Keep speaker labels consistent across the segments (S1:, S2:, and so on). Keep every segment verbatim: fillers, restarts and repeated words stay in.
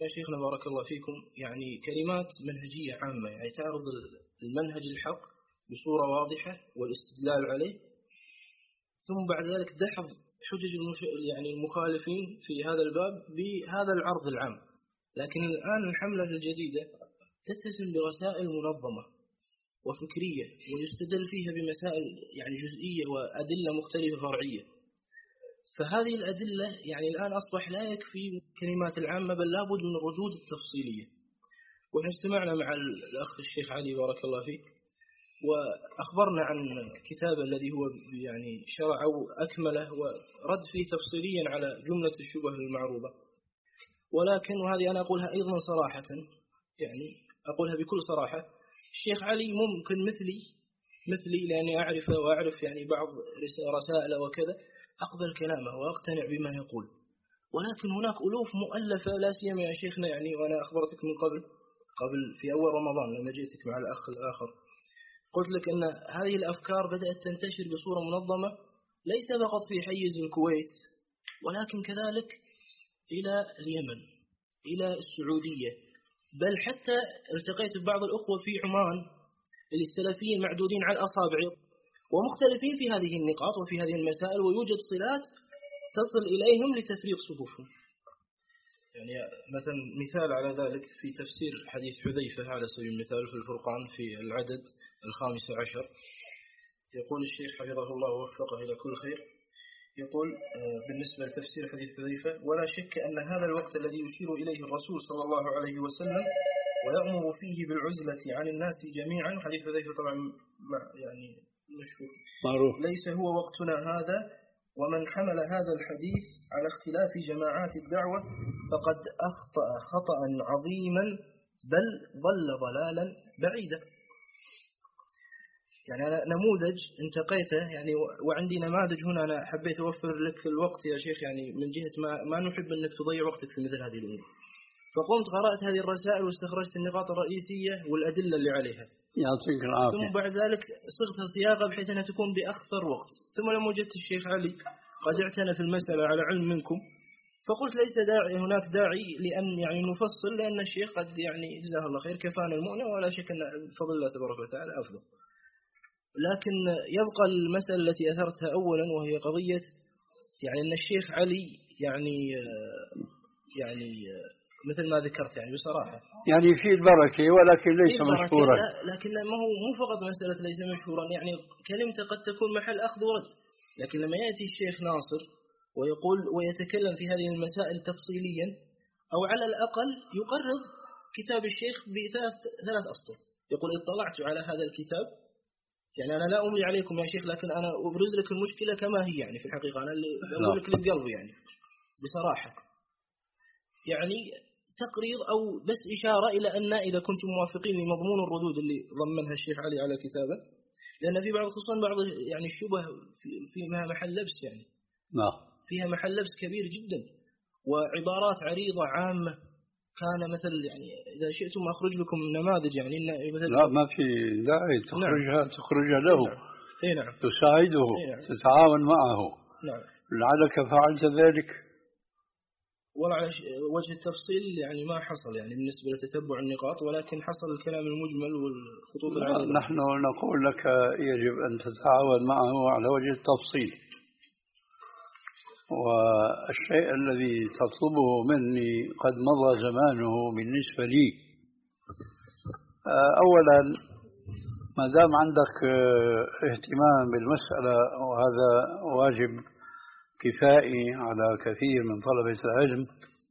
S1: يا شيخنا بارك الله فيكم، يعني كلمات منهجية عامة يعني تعرض المنهج الحق بصورة واضحة والاستدلال عليه، ثم بعد ذلك دحض حجج المش... يعني المخالفين في هذا الباب بهذا العرض العام. لكن الآن الحملة الجديدة تتسم برسائل منظمة وفكرية ويستدل فيها بمسائل يعني جزئية وأدلة مختلفة فرعية. فهذه الأدلة يعني الآن أصبح لا يكفي الكلمات العامة، بل لابد من الردود التفصيلية. ونحن استمعنا مع الأخ الشيخ علي بارك الله فيك، وأخبرنا عن كتابه الذي هو يعني شرع أو أكمله ورد فيه تفصيليا على جملة الشبه المعروضة. ولكن وهذه أنا أقولها أيضا صراحة، يعني أقولها بكل صراحة، الشيخ علي ممكن مثلي مثلي لأني أعرفه وأعرف يعني بعض رسائل وكذا أقبل كلامه وأقتنع بما يقول. ولكن هناك ألوف مؤلفة لا سيما يا شيخنا، يعني وأنا أخبرتك من قبل قبل في أول رمضان لما جئتك مع الأخ الآخر، قلت لك أن هذه الأفكار بدأت تنتشر بصورة منظمة ليس فقط في حيز الكويت، ولكن كذلك إلى اليمن، إلى السعودية، بل حتى التقيت ببعض الأخوة في عمان اللي السلفيين معدودين على الأصابع ومختلفين في هذه النقاط وفي هذه المسائل، ويوجد صلات تصل إليهم لتفريق صفوفهم. يعني مثلا مثال على ذلك في تفسير حديث حذيفة على سبيل المثال في الفرقان في العدد الخامس عشر، يقول الشيخ حفظه الله ووفقه إلى كل خير، يقول بالنسبة لتفسير حديث حذيفة: ولا شك أن هذا الوقت الذي يشير إليه الرسول صلى الله عليه وسلم ويأمر فيه بالعزلة عن الناس جميعا، حديث حذيفة طبعا يعني مشهور، معروف، ليس هو وقتنا هذا، ومن حمل هذا الحديث على اختلاف جماعات الدعوة فقد أخطأ خطأ عظيما بل ضل ضلالا بعيدا. يعني أنا نموذج انتقيته يعني، وعندي نماذج هنا أنا حبيت أوفر لك الوقت يا شيخ، يعني من جهة ما, ما نحب أنك تضيع وقتك في مثل هذه الأمور. فقمت قرأت هذه الرسائل واستخرجت النقاط الرئيسية والأدلة اللي عليها.
S2: يعطيك العافية.
S1: ثم بعد ذلك صغتها صياغة بحيث أنها تكون بأقصر وقت. ثم لما وجدت الشيخ علي قد اعتنى في المسألة على علم منكم، فقلت ليس داعي هناك داعي لأن يعني نفصل، لأن الشيخ قد يعني جزاه الله خير كفانا المؤنة، ولا شك أن بفضل الله تبارك وتعالى أفضل. لكن يبقى المسألة التي أثرتها أولا، وهي قضية يعني أن الشيخ علي يعني يعني مثل ما ذكرت يعني بصراحة
S2: يعني في البركة ولكن ليس مشهورا.
S1: لا لكن ما هو مو فقط مسألة ليس مشهورا، يعني كلمته قد تكون محل أخذ ورد، لكن لما يأتي الشيخ ناصر ويقول ويتكلم في هذه المسائل تفصيليا، أو على الأقل يقرض كتاب الشيخ بثلاث ثلاث أسطر، يقول اطلعت على هذا الكتاب، يعني أنا لا أملي عليكم يا شيخ، لكن أنا أبرز لك المشكلة كما هي، يعني في الحقيقة أنا اللي أقول لك اللي بقلبي يعني بصراحة، يعني تقرير أو بس إشارة إلى أن إذا كنتم موافقين لمضمون الردود اللي ضمنها الشيخ علي على كتابه، لأن في بعض خصوصا بعض يعني الشبه فيها محل لبس، يعني
S2: نعم
S1: فيها محل لبس كبير جدا، وعبارات عريضة عامة كان مثل يعني إذا شئتم أخرج لكم نماذج يعني مثل
S2: لا ما في داعي تخرجها. نعم. تخرجها له.
S1: نعم. إيه نعم.
S2: تساعده.
S1: إيه نعم.
S2: تتعاون معه.
S1: نعم.
S2: لعلك فعلت ذلك.
S1: والله على وجه التفصيل يعني ما حصل يعني بالنسبة لتتبع النقاط، ولكن حصل الكلام المجمل والخطوط العريضة.
S2: نحن نقول لك يجب أن تتعاون معه على وجه التفصيل، والشيء الذي تطلبه مني قد مضى زمانه بالنسبة لي. أولا ما دام عندك اهتمام بالمسألة، وهذا واجب كفائي على كثير من طلبة العلم،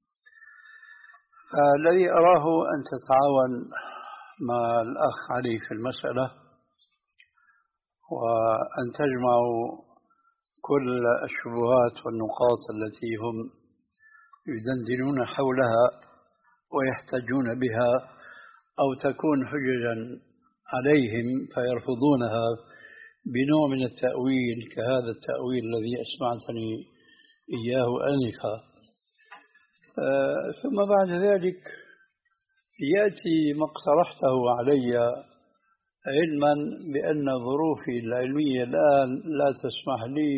S2: فالذي أراه أن تتعاون مع الأخ علي في المسألة، وأن تجمعوا كل الشبهات والنقاط التي هم يدندنون حولها ويحتجون بها، أو تكون حججا عليهم فيرفضونها بنوع من التأويل كهذا التأويل الذي أسمعتني إياه آنفا. آه ثم بعد ذلك يأتي ما اقترحته علي، علما بأن ظروفي العلمية الآن لا تسمح لي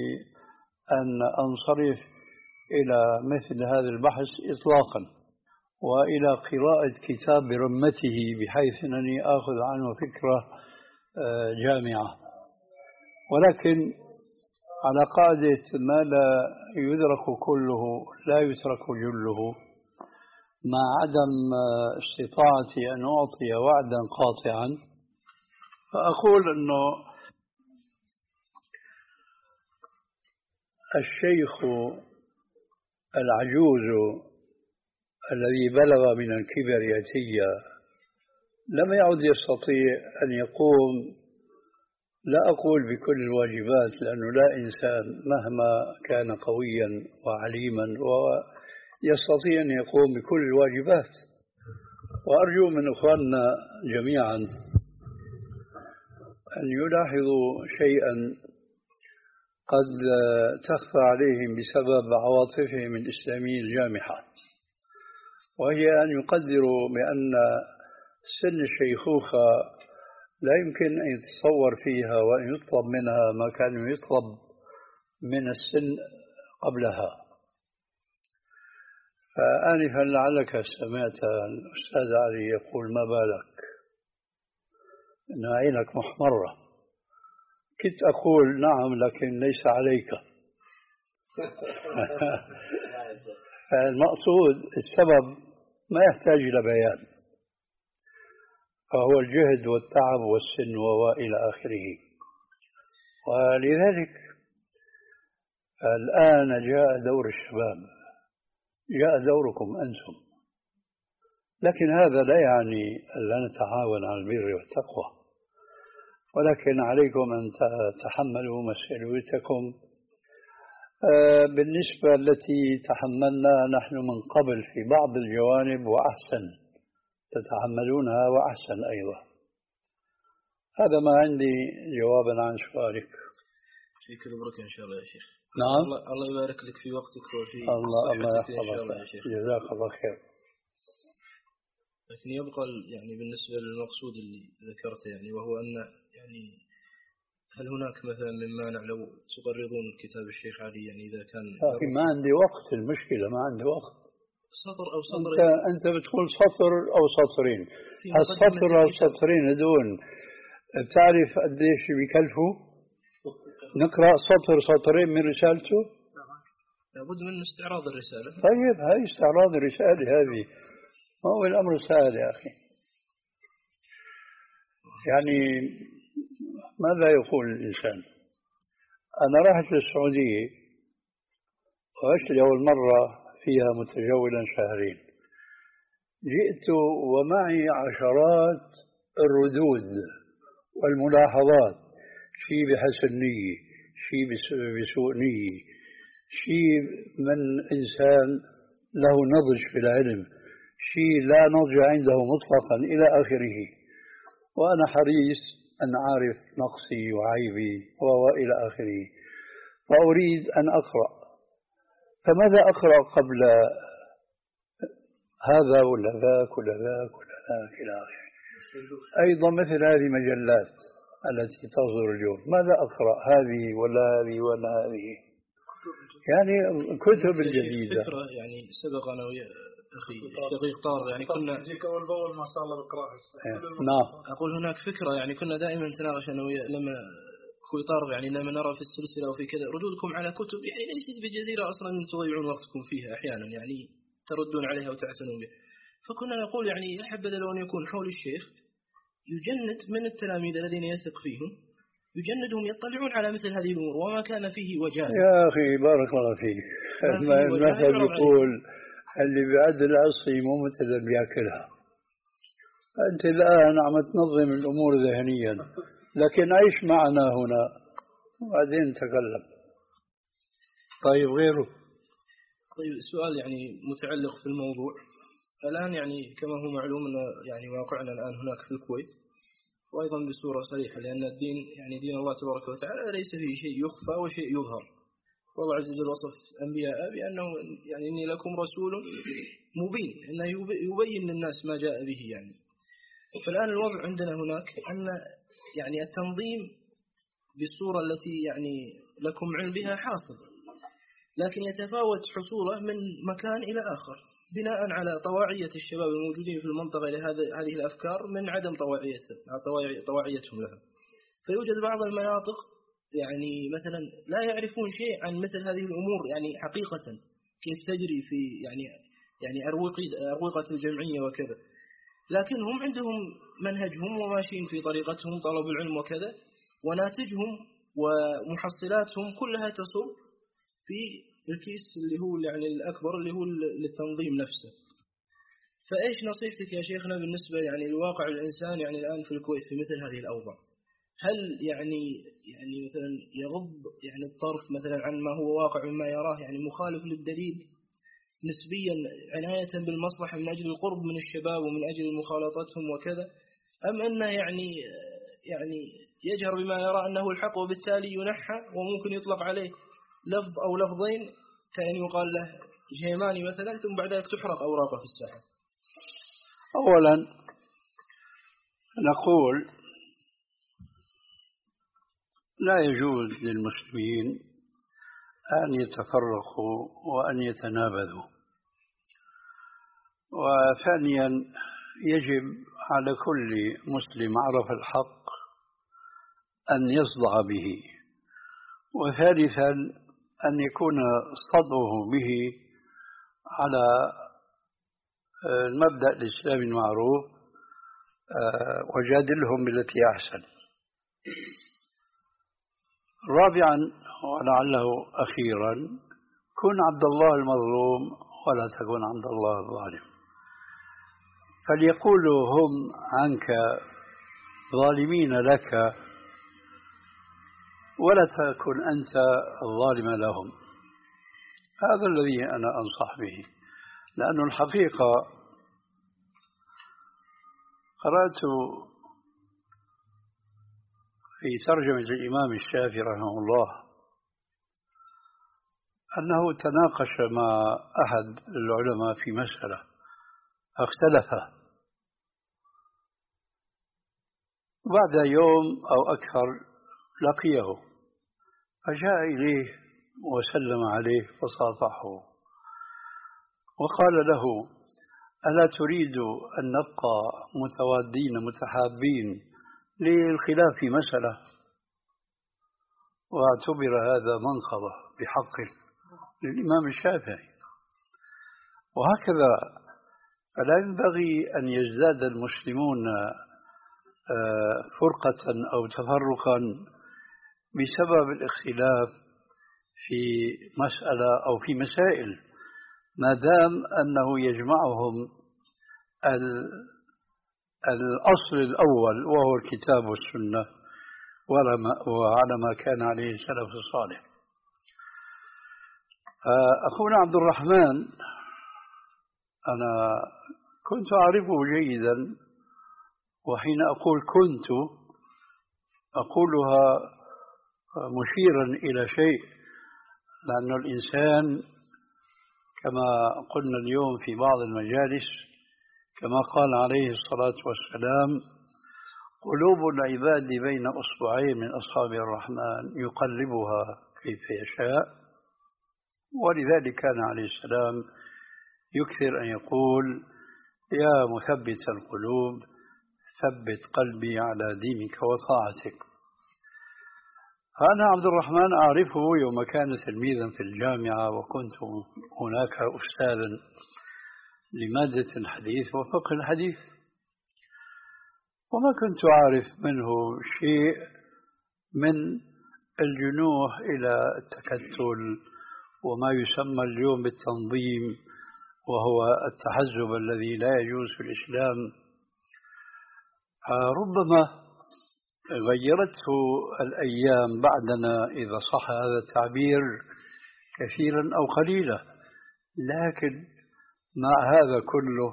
S2: بأن أنصرف إلى مثل هذا البحث إطلاقا، وإلى قراءة كتاب برمته بحيث أنني آخذ عنه فكرة جامعة، ولكن على قاعدة ما لا يدرك كله لا يترك جله، مع عدم استطاعتي أن أعطي وعدا قاطعا، فأقول أنه الشيخ العجوز الذي بلغ من الكبر يتيا لم يعد يستطيع أن يقوم، لا أقول بكل الواجبات لأنه لا إنسان مهما كان قويا وعليما ويستطيع أن يقوم بكل الواجبات. وأرجو من إخواننا جميعا أن يلاحظوا شيئا قد تخفى عليهم بسبب عواطفهم الإسلامية الجامحة، وهي أن يقدروا بأن سن الشيخوخة لا يمكن أن يتصور فيها وأن يطلب منها ما كان يطلب من السن قبلها. فآنفا لعلك سمعت الأستاذ علي يقول ما بالك إن عينك محمرة، كنت أقول نعم لكن ليس عليك. فالمقصود السبب ما يحتاج إلى بيان، فهو الجهد والتعب والسن وإلى آخره. ولذلك الآن جاء دور الشباب، جاء دوركم أنتم، لكن هذا لا يعني أن لا نتعاون على البر والتقوى، ولكن عليكم أن تتحملوا مسؤوليتكم بالنسبة التي تحملنا نحن من قبل في بعض الجوانب وأحسن تتحملونها وأحسن أيضا. هذا ما عندي جوابا عن سؤالك.
S1: فيك البركة إن شاء الله يا شيخ.
S2: نعم.
S1: الله, الله يبارك لك في وقتك وفي
S2: الله الله
S1: صحتك إن شاء الله يا شيخ.
S2: جزاك الله خير.
S1: لكن يبقى يعني بالنسبة للمقصود اللي ذكرته يعني، وهو أن يعني هل هناك مثلا من مانع لو تقرضون كتاب الشيخ علي يعني إذا كان
S2: أخي ما عندي وقت، المشكلة ما عندي وقت.
S1: سطر أو سطرين.
S2: أنت أنت بتقول سطر أو سطرين، السطر أو سطرين هذول بتعرف قديش بيكلفوا؟ نقرأ سطر سطرين من رسالته؟
S1: لابد من استعراض الرسالة.
S2: طيب هاي استعراض الرسالة هذه ما هو الأمر سهل يا أخي. يعني ماذا يقول الإنسان؟ أنا رحت للسعودية وعشت لأول مرة فيها متجولا شهرين، جئت ومعي عشرات الردود والملاحظات، شيء بحسن نية، شيء بسوء نية، شيء من إنسان له نضج في العلم، شيء لا نضج عنده مطلقا إلى آخره. وأنا حريص أن أعرف نقصي وعيبي وإلى آخره، فأريد أن أقرأ. فماذا أقرأ قبل هذا ولا ذاك ولا ذاك ولا ذاك إلى آخره؟ أيضا مثل هذه المجلات التي تصدر اليوم، ماذا أقرأ؟ هذه ولا هذه ولا هذه؟ يعني الكتب الجديدة.
S1: فكرة يعني سبق أنا ويا أخي شقيق طارق يعني كنا
S3: تجيك أول بأول ما شاء الله بقراءة.
S2: نعم.
S1: أقول هناك فكرة يعني كنا دائما نتناقش أنا ويا لما أخوي طارق يعني لما نرى في السلسلة وفي كذا ردودكم على كتب يعني ليست بجديرة أصلا أن تضيعون وقتكم فيها أحيانا، يعني تردون عليها وتعتنون بها. فكنا نقول يعني أحبذ لو أن يكون حول الشيخ يجند من التلاميذ الذين يثق فيهم، يجندهم يطلعون على مثل هذه الأمور وما كان فيه وجاه.
S2: يا أخي بارك الله فيك. المثل يقول اللي بيعد العصي مو مثل اللي بياكلها. أنت الآن عم تنظم الأمور ذهنيا، لكن عيش معنا هنا وبعدين نتكلم. طيب غيره.
S1: طيب السؤال يعني متعلق في الموضوع الآن، يعني كما هو معلوم أن يعني واقعنا الآن هناك في الكويت، وأيضا بصورة صريحة، لأن الدين يعني دين الله تبارك وتعالى ليس فيه شيء يخفى وشيء يظهر. والله عز وجل وصف أنبياء بأنه يعني إني لكم رسول مبين، أنه يبين للناس ما جاء به يعني. فالآن الوضع عندنا هناك أن يعني التنظيم بالصورة التي يعني لكم علم بها حاصل، لكن يتفاوت حصوله من مكان إلى آخر. بناء على طواعية الشباب الموجودين في المنطقة لهذه هذه الأفكار من عدم طواعيتهم طواعيتهم لها. فيوجد بعض المناطق يعني مثلا لا يعرفون شيء عن مثل هذه الأمور يعني حقيقة كيف تجري في يعني يعني أروقة الجمعية وكذا، لكن هم عندهم منهجهم وماشيين في طريقتهم طلب العلم وكذا، وناتجهم ومحصلاتهم كلها تصب في الكيس اللي هو يعني الأكبر اللي هو للتنظيم نفسه. فإيش نصيحتك يا شيخنا بالنسبة يعني لواقع الإنسان يعني الآن في الكويت في مثل هذه الأوضاع؟ هل يعني يعني مثلا يغض يعني الطرف مثلا عن ما هو واقع مما يراه يعني مخالف للدليل نسبيا عناية بالمصلحة من أجل القرب من الشباب ومن أجل مخالطتهم وكذا، أم أنه يعني يعني يجهر بما يرى أنه الحق وبالتالي ينحى وممكن يطلق عليه لفظ أو لفظين كأن يقال له جيماني مثلا ثم بعد ذلك تحرق أوراقه في الساحة؟
S2: أولا نقول لا يجوز للمسلمين أن يتفرقوا وأن يتنابذوا. وثانيا يجب على كل مسلم عرف الحق أن يصدع به. وثالثا أن يكون صدعه به على المبدأ الإسلامي المعروف وجادلهم بالتي أحسن. رابعا ولعله أخيرا كن عبد الله المظلوم ولا تكن عبد الله الظالم. فليقولوا هم عنك ظالمين لك ولا تكن أنت الظالم لهم. هذا الذي أنا أنصح به، لأن الحقيقة قرأت في ترجمة الإمام الشافعي رحمه الله أنه تناقش مع أحد العلماء في مسألة فاختلف، بعد يوم أو أكثر لقيه فجاء إليه وسلم عليه وصافحه وقال له: ألا تريد أن نبقى متوادين متحابين للخلاف في مسألة؟ واعتبر هذا منقبة بحق للإمام الشافعي. وهكذا فلا ينبغي أن يزداد المسلمون فرقة أو تفرقا بسبب الاختلاف في مسألة أو في مسائل، ما دام أنه يجمعهم الأصل الأول وهو الكتاب والسنة وعلى ما كان عليه السلف الصالح. أخونا عبد الرحمن أنا كنت أعرفه جيدا، وحين أقول كنت أقولها مشيرا إلى شيء، لأن الإنسان كما قلنا اليوم في بعض المجالس كما قال عليه الصلاة والسلام: قلوب العباد بين أصبعين من أصابع الرحمن يقلبها كيف يشاء. ولذلك كان عليه السلام يكثر أن يقول: يا مثبت القلوب ثبت قلبي على دينك وطاعتك. أنا عبد الرحمن أعرفه يوم كان تلميذا في الجامعة، وكنت هناك أستاذا لمادة الحديث وفقه الحديث، وما كنت أعرف منه شيء من الجنوح إلى التكتل وما يسمى اليوم بالتنظيم، وهو التحزب الذي لا يجوز في الإسلام. ربما غيرته الأيام بعدنا إذا صح هذا التعبير كثيرا أو قليلا، لكن مع هذا كله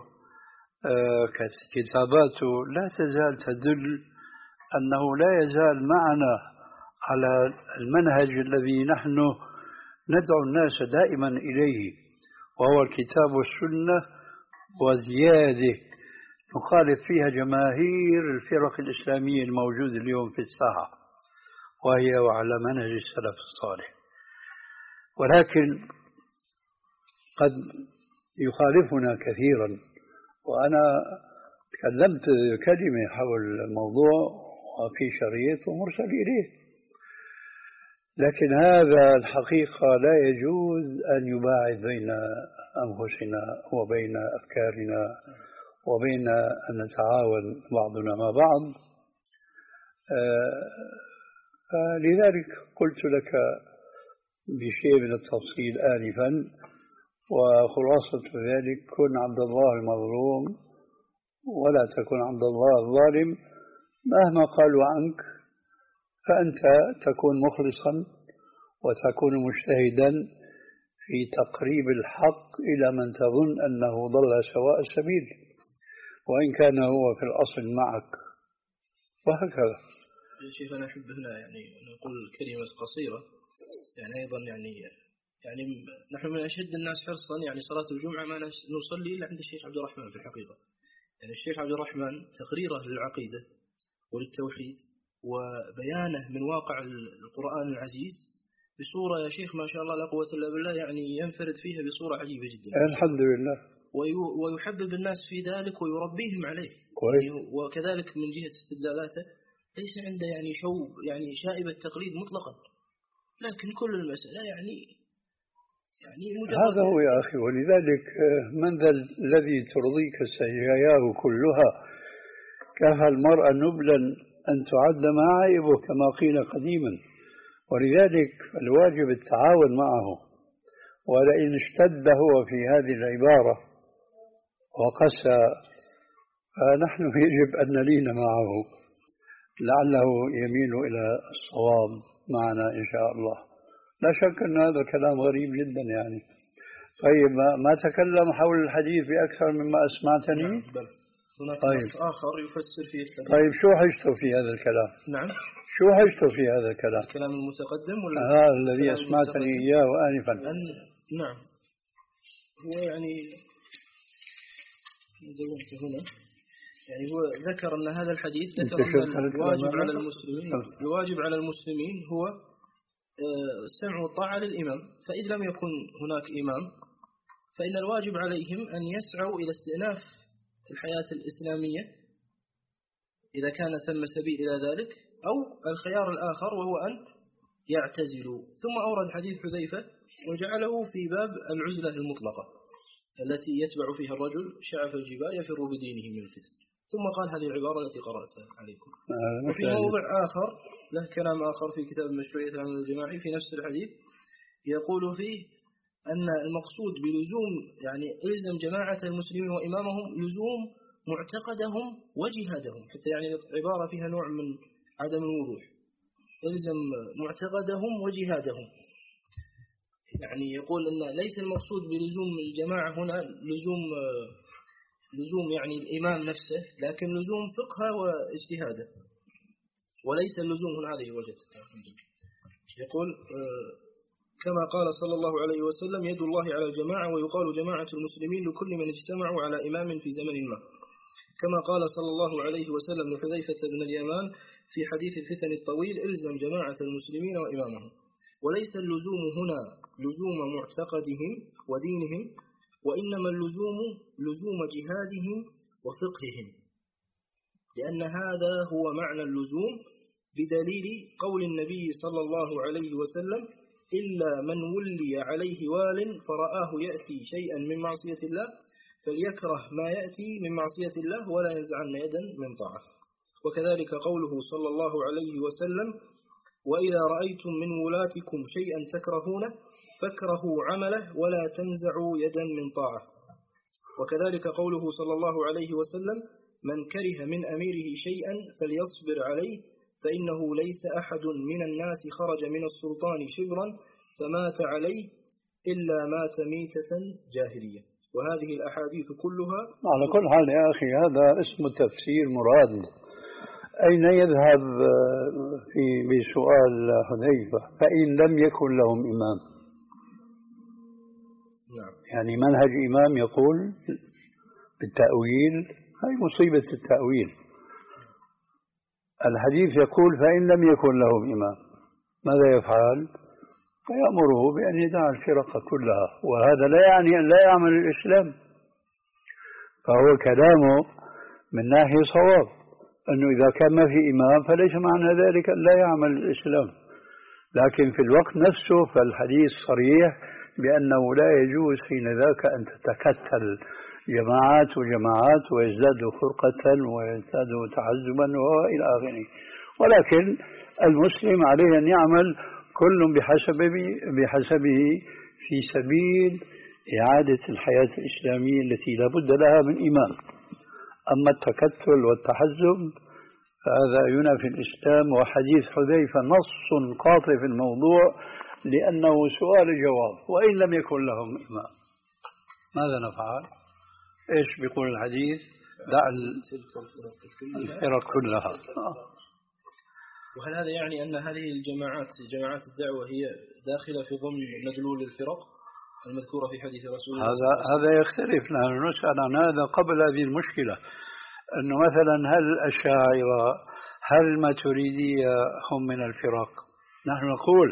S2: كتاباته لا تزال تدل أنه لا يزال معنا على المنهج الذي نحن ندعو الناس دائما إليه، وهو الكتاب والسنة، وزيادة نخالف فيها جماهير الفرق الإسلامية الموجودة اليوم في الساحة، وهي على منهج السلف الصالح. ولكن قد يخالفنا كثيرا، وأنا تكلمت كلمة حول الموضوع وفي شريط ومرسل إليه، لكن هذا الحقيقة لا يجوز أن يباعد بين أنفسنا وبين أفكارنا وبين أن نتعاون بعضنا مع بعض. فلذلك قلت لك بشيء من التفصيل آنفا، وخلاصة ذلك كن عبد الله المظلوم ولا تكن عبد الله الظالم. مهما قالوا عنك فأنت تكون مخلصا وتكون مجتهدا في تقريب الحق إلى من تظن أنه ضل سواء السبيل، وإن كان هو في الأصل معك، وهكذا.
S1: شيخ أنا أحب هنا يعني نقول كلمة قصيرة، يعني أيضا يعني يعني نحن من أشد الناس حرصا يعني صلاة الجمعة ما نصلي إلا عند الشيخ عبد الرحمن في الحقيقة. يعني الشيخ عبد الرحمن تقريره للعقيدة وللتوحيد وبيانه من واقع القرآن العزيز بصورة يا شيخ ما شاء الله لا قوة إلا بالله، يعني ينفرد فيها بصورة عجيبة جدا
S2: الحمد لله،
S1: ويحبب الناس في ذلك ويربيهم عليه
S2: كويس.
S1: يعني وكذلك من جهة استدلالاته ليس عنده يعني شوب يعني شائبة تقليد مطلقا، لكن كل المسألة يعني يعني
S2: هذا هو يا أخي. ولذلك من ذا الذي ترضيك سجاياه كلها، كفى المرء نبلا أن تعد معايبه كما قيل قديما. ولذلك الواجب التعاون معه، ولئن اشتد هو في هذه العبارة وقسى فنحن يجب أن نلين معه لعله يميل إلى الصواب معنا إن شاء الله. لا شك أن هذا كلام غريب جدا يعني. طيب ما تكلم حول الحديث بأكثر مما أسمعتني؟
S1: نعم بل هناك
S2: طيب.
S1: نص آخر يفسر فيه الكلام.
S2: طيب شو حجته في هذا الكلام؟
S1: نعم
S2: شو حجته في هذا الكلام؟
S1: الكلام المتقدم ولا
S2: هذا آه الذي أسمعتني إياه آنفا.
S1: أن نعم هو يعني دونت هنا يعني هو ذكر أن هذا الحديث ذكر أن الواجب على المسلمين الواجب على المسلمين هو السمع والطاعة للإمام، فإذ لم يكن هناك إمام فإن الواجب عليهم أن يسعوا إلى استئناف الحياة الإسلامية إذا كان ثم سبيل إلى ذلك، أو الخيار الآخر وهو أن يعتزلوا. ثم أورد حديث حذيفة وجعله في باب العزلة المطلقة التي يتبع فيها الرجل شعف الجبال يفر بدينه من الفتن، ثم قال هذه العبارة التي قرأتها عليكم. وفي موضع آخر له كلام آخر في كتاب مشروعية العمل الجماعي في نفس الحديث يقول فيه أن المقصود بلزوم يعني إلزم جماعة المسلمين وإمامهم لزوم معتقدهم وجهادهم، حتى يعني العبارة فيها نوع من عدم الوضوح، إلزم معتقدهم وجهادهم. يعني يقول أن ليس المقصود بلزوم الجماعة هنا لزوم لزوم يعني الإمام نفسه، لكن لزوم فقهه واجتهاده، وليس اللزوم هنا هذه وجهة. يقول كما قال صلى الله عليه وسلم يد الله على الجماعة، ويقال جماعة المسلمين لكل من اجتمعوا على إمام في زمن ما، كما قال صلى الله عليه وسلم لحذيفة بن اليمان في حديث الفتن الطويل إلزم جماعة المسلمين وإمامهم. وليس اللزوم هنا لزوم معتقدهم ودينهم، وإنما اللزوم لزوم جهادهم وفقههم، لأن هذا هو معنى اللزوم بدليل قول النبي صلى الله عليه وسلم إلا من ولي عليه وال فرآه يأتي شيئا من معصية الله فليكره ما يأتي من معصية الله ولا ينزعن يدا من طاعة. وكذلك قوله صلى الله عليه وسلم وإذا رأيتم من ولاتكم شيئا تكرهونه فاكرهوا عمله ولا تنزعوا يدا من طاعة. وكذلك قوله صلى الله عليه وسلم من كره من أميره شيئا فليصبر عليه فإنه ليس أحد من الناس خرج من السلطان شبرا فمات عليه إلا مات ميتة جاهلية. وهذه الأحاديث كلها
S2: على كل حال يا أخي هذا اسم تفسير مراد. أين يذهب في بسؤال حذيفة فإن لم يكن لهم إمام؟
S1: نعم.
S2: يعني منهج إمام يقول بالتأويل، هاي مصيبة التأويل. الحديث يقول فإن لم يكن لهم إمام ماذا يفعل؟ فيأمره بأن يدع الفرق كلها، وهذا لا يعني أن لا يعمل الإسلام، فهو كلامه من ناحية صواب، أنه إذا كان ما في إمام فليس معنى ذلك أن لا يعمل الإسلام، لكن في الوقت نفسه فالحديث صريح بأنه لا يجوز حين ذاك أن تتكتل جماعات وجماعات ويزدادوا فرقة ويزدادوا تعزبا وإلى آخره، ولكن المسلم عليه أن يعمل كل بحسبه بحسبه في سبيل إعادة الحياة الإسلامية التي لا بد لها من إمام. أما التكتل والتحزب فهذا ينافي الإسلام، وحديث حذيفة نص قاطع في الموضوع لأنه سؤال جواب وإن لم يكن لهم إمام. ماذا نفعل؟ إيش بيقول الحديث؟ دع الفرق كلها.
S1: وهل هذا يعني أن هذه الجماعات جماعات الدعوة هي داخلة في ضمن مدلول الفرق المذكورة في حديث رسول الله؟
S2: هذا هذا يختلف، نحن نسأل عن هذا قبل هذه المشكلة، أنه مثلا هل الأشاعرة هل الماتريدية هم من الفرق؟ نحن نقول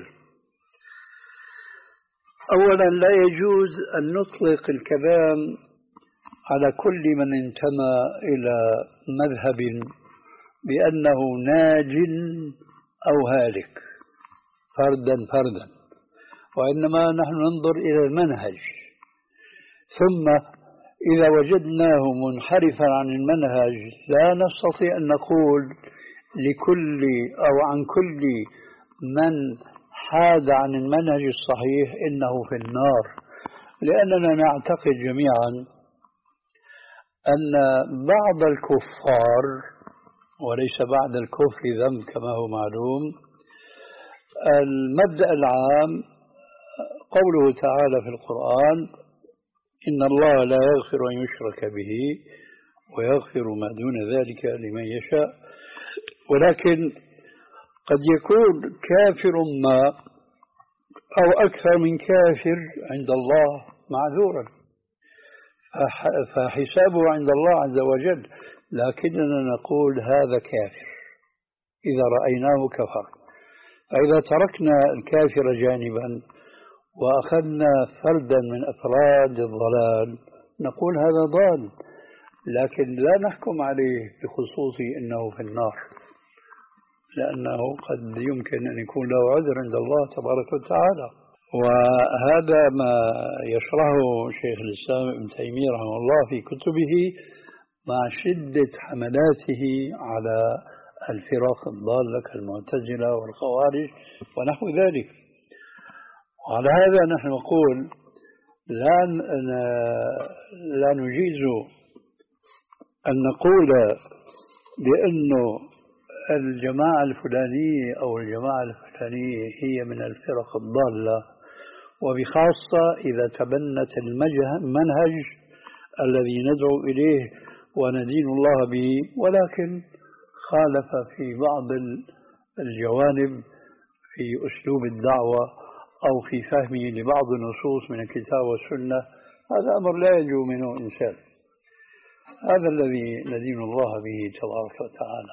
S2: أولا لا يجوز أن نطلق الكلام على كل من انتمى إلى مذهب بأنه ناج أو هالك فردا فردا، وإنما نحن ننظر إلى المنهج، ثم إذا وجدناه منحرفا عن المنهج لا نستطيع أن نقول لكل أو عن كل من حاد عن المنهج الصحيح إنه في النار، لأننا نعتقد جميعا أن بعض الكفار، وليس بعد الكفر ذنب كما هو معلوم، المبدأ العام قوله تعالى في القرآن إن الله لا يغفر أن يشرك به ويغفر ما دون ذلك لمن يشاء، ولكن قد يكون كافر ما أو أكثر من كافر عند الله معذورا، فحسابه عند الله عز وجل، لكننا نقول هذا كافر إذا رأيناه كفر. فإذا تركنا الكافر جانبا وأخذنا فردا من أفراد الضلال نقول هذا ضال، لكن لا نحكم عليه بخصوص أنه في النار، لأنه قد يمكن أن يكون له عذر عند الله تبارك وتعالى. وهذا ما يشرحه شيخ الإسلام ابن تيمية رحمه الله في كتبه مع شدة حملاته على الفرق الضالة كالمعتزلة والخوارج ونحو ذلك. وعلى هذا نحن نقول لا لا نجيز أن نقول بأنه الجماعة الفلانية أو الجماعة الفلانية هي من الفرق الضالة، وبخاصة إذا تبنت المنهج الذي ندعو إليه وندين الله به، ولكن خالف في بعض الجوانب في أسلوب الدعوة أو في فهمه لبعض النصوص من الكتاب والسنة، هذا أمر لا ينجو منه إنسان. هذا الذي ندين الله به تبارك وتعالى.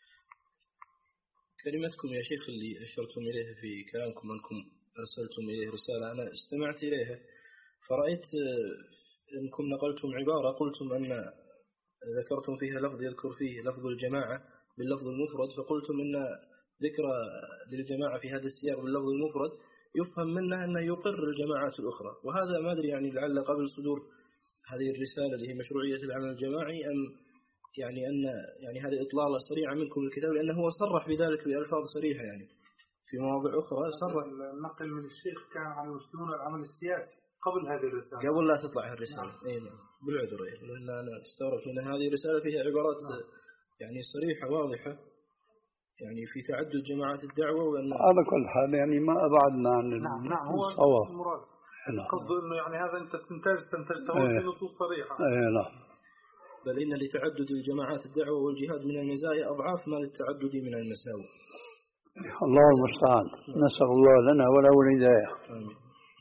S1: كلمتكم يا شيخ اللي أشرتم إليها في كلامكم أنكم أرسلتم إليه رسالة، أنا استمعت إليها فرأيت أنكم نقلتم عبارة قلتم أن ذكرتم فيها لفظ يذكر فيه لفظ الجماعة باللفظ المفرد، فقلتم أن ذكر للجماعة في هذا السياق باللفظ المفرد يفهم منه أنه يقر الجماعات الأخرى، وهذا ما أدري يعني لعل قبل صدور هذه الرسالة اللي هي مشروعية العمل الجماعي أم يعني أن يعني هذه إطلالة سريعة منكم الكتاب، لأنه هو صرح بذلك بألفاظ صريحة يعني في مواضع أخرى صرح.
S3: النقل من الشيخ كان عن يسلون العمل السياسي قبل هذه الرسالة،
S1: قبل لا تطلع الرسالة. نعم. أي نعم بالعذر، لأن أنا استغربت أن هذه الرسالة فيها عبارات نعم. يعني صريحة واضحة يعني في تعدد جماعات الدعوة، وأن
S2: على كل حال يعني ما أبعدنا عن
S3: نعم نعم هو المراد قصده إنه يعني هذا أنت استنتاج استنتجته في نصوص صريحة.
S2: أي نعم.
S1: بل إن لتعدد الجماعات الدعوة والجهاد من المزايا أضعاف ما للتعدد من المساوئ.
S2: الله المستعان، نسأل الله لنا وله الهداية.
S1: آمين.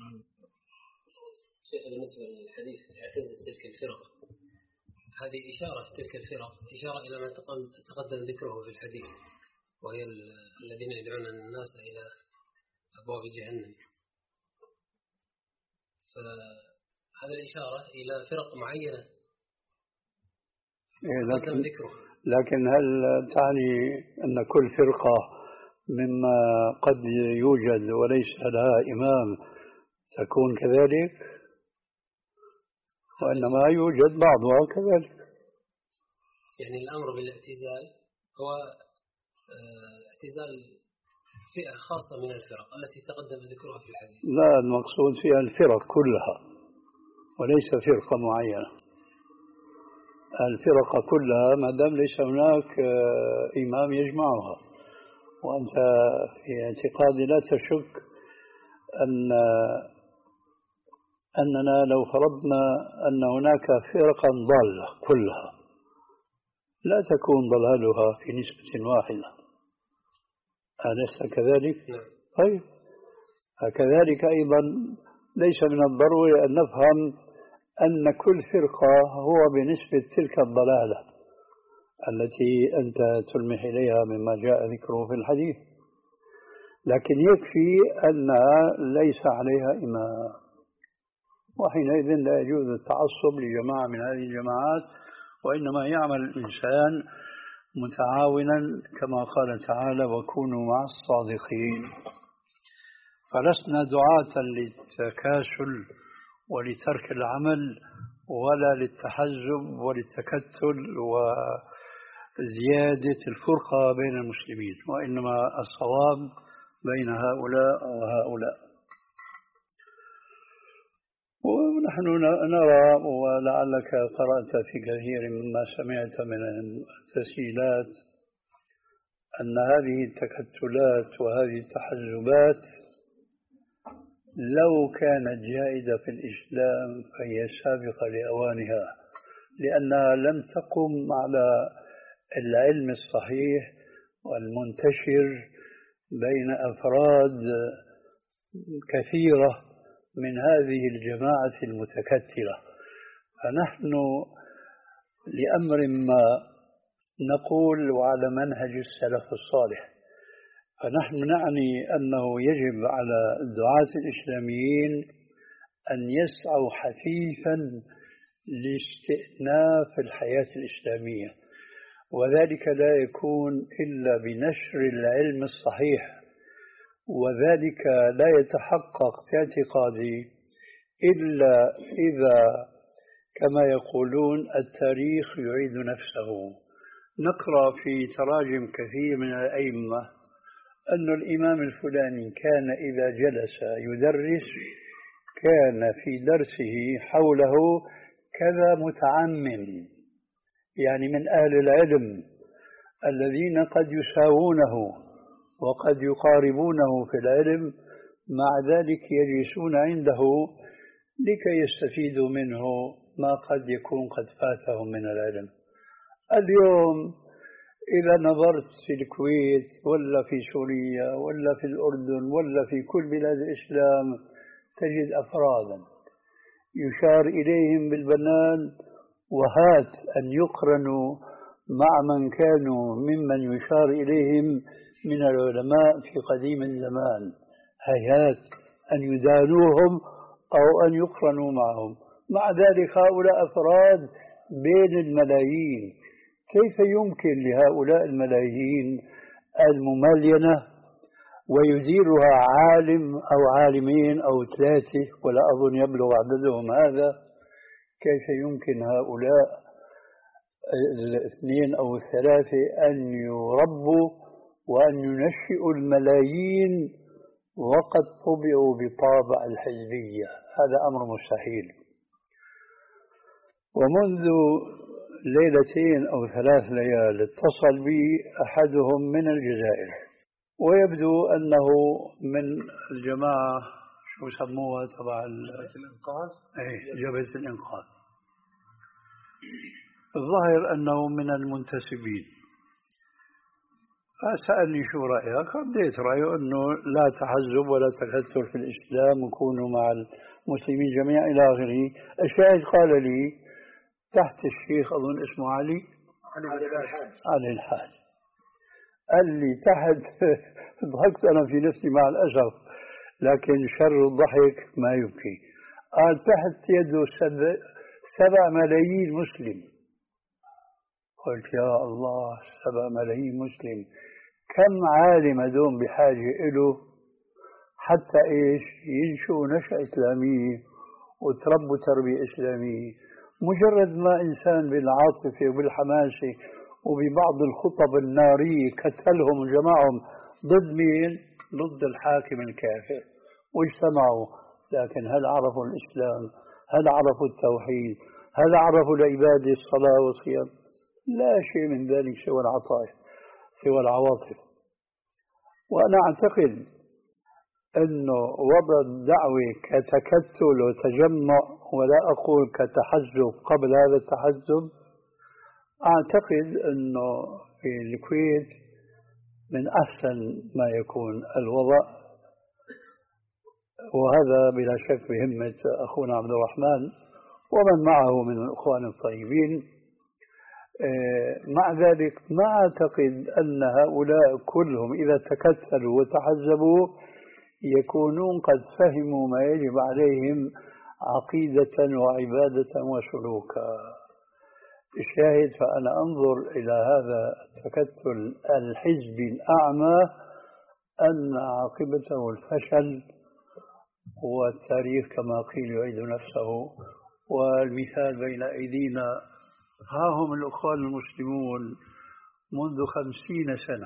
S4: شيخ بالنسبة للحديث اعتزل تلك الفرق، هذه إشارة تلك الفرق إشارة إلى ما تقدم ذكره في الحديث، وهي الذين يدعون الناس إلى أبواب جهنم، فهذا الإشارة إلى فرق معينة
S2: لكن, لكن هل تعني أن كل فرقة مما قد يوجد وليس لها إمام تكون كذلك، وإنما يوجد بعضها كذلك؟
S4: يعني الأمر بالاعتزال هو اعتزال فئة خاصة من الفرق التي تقدم ذكرها في الحديث.
S2: لا، المقصود فيها الفرق كلها وليس فرقة معينة. الفرق كلها ما دام ليس هناك إمام يجمعها، وأنت في اعتقادي لا تشك أن أننا لو فرضنا أن هناك فرقا ضالة كلها لا تكون ضلالها في نسبة واحدة، أليس كذلك؟ طيب، كذلك أيضا ليس من الضروري أن نفهم أن كل فرقة هو بنسبة تلك الضلالة التي أنت تلمح إليها مما جاء ذكره في الحديث، لكن يكفي أنها ليس عليها إمام، وحينئذ لا يجوز التعصب لجماعة من هذه الجماعات، وإنما يعمل الإنسان متعاونا كما قال تعالى: وكونوا مع الصادقين. فلسنا دعاة للتكاسل ولترك العمل ولا للتحزب وللتكتل وزيادة الفرقة بين المسلمين، وإنما الصواب بين هؤلاء وهؤلاء. ونحن نرى، ولعلك قرأت في كثير مما سمعت من التسجيلات، أن هذه التكتلات وهذه التحزبات لو كانت جائزة في الإسلام فهي سابقة لأوانها، لأنها لم تقم على العلم الصحيح والمنتشر بين أفراد كثيرة من هذه الجماعة المتكتلة. فنحن لأمر ما نقول وعلى منهج السلف الصالح، فنحن نعني أنه يجب على الدعاة الإسلاميين أن يسعوا حثيثا لاستئناف الحياة الإسلامية، وذلك لا يكون إلا بنشر العلم الصحيح، وذلك لا يتحقق في اعتقادي إلا إذا كما يقولون التاريخ يعيد نفسه. نقرأ في تراجم كثير من الأئمة أن الإمام الفلاني كان إذا جلس يدرس كان في درسه حوله كذا متعمم، يعني من أهل العلم الذين قد يساوونه وقد يقاربونه في العلم، مع ذلك يجلسون عنده لكي يستفيدوا منه ما قد يكون قد فاتهم من العلم. اليوم إذا نظرت في الكويت ولا في سوريا ولا في الأردن ولا في كل بلاد الإسلام تجد أفرادا يشار إليهم بالبنان، وهات أن يقرنوا مع من كانوا ممن يشار إليهم من العلماء في قديم الزمان، هيهات أن يدانوهم أو أن يقرنوا معهم. مع ذلك هؤلاء أفراد بين الملايين، كيف يمكن لهؤلاء الملايين المملينة ويديرها عالم أو عالمين أو ثلاثة ولا أظن يبلغ عددهم هذا، كيف يمكن هؤلاء الاثنين أو الثلاثة أن يربوا وأن ينشئوا الملايين وقد طبعوا بطابع الحزبية؟ هذا أمر مستحيل. ومنذ ليلتين أو ثلاث ليال اتصل بي أحدهم من الجزائر، ويبدو أنه من الجماعة شو سموها تبع
S3: جبهة الإنقاذ.
S2: ايه جبهة الإنقاذ. الظاهر أنه من المنتسبين، فسألني شو رأيك؟ رديت رأيه أنه لا تحزب ولا تكتل في الإسلام، وكونوا مع المسلمين جميعا إلى آخره. الشاهد قال لي تحت الشيخ أظن اسمه علي علي الحاج علي الحاج قال لي تحت ضحكت أنا في نفسي مع الأسف، لكن شر الضحك ما يبكي. قال تحت يده سبع ملايين مسلم. قلت يا الله، سبع ملايين مسلم، كم عالم هذول بحاجة إله حتى إيش ينشئوا نشأة إسلامية وتربوا تربية إسلامية. مجرد ما إنسان بالعاطفة وبالحماسة وببعض الخطب النارية كتلهم وجمعهم ضد مين؟ ضد الحاكم الكافر واجتمعوا. لكن هل عرفوا الإسلام؟ هل عرفوا التوحيد؟ هل عرفوا العبادة الصلاة والصيام؟ لا شيء من ذلك سوى العطايا، سوى العواطف. وأنا أعتقد أنه وضع الدعوة كتكتل وتجمع، ولا أقول كتحزب قبل هذا التحزب، أعتقد أنه في الكويت من أحسن ما يكون الوضع، وهذا بلا شك بهمة أخونا عبد الرحمن ومن معه من الإخوان الطيبين. مع ذلك ما أعتقد أن هؤلاء كلهم إذا تكتلوا وتحزبوا يكونون قد فهموا ما يجب عليهم عقيدة وعبادة وسلوكا. الشاهد فأنا أنظر إلى هذا التكتل الحزبي الأعمى أن عاقبته الفشل، والتاريخ كما قيل يعيد نفسه. والمثال بين أيدينا، ها هم الأخوان المسلمون منذ خمسين سنة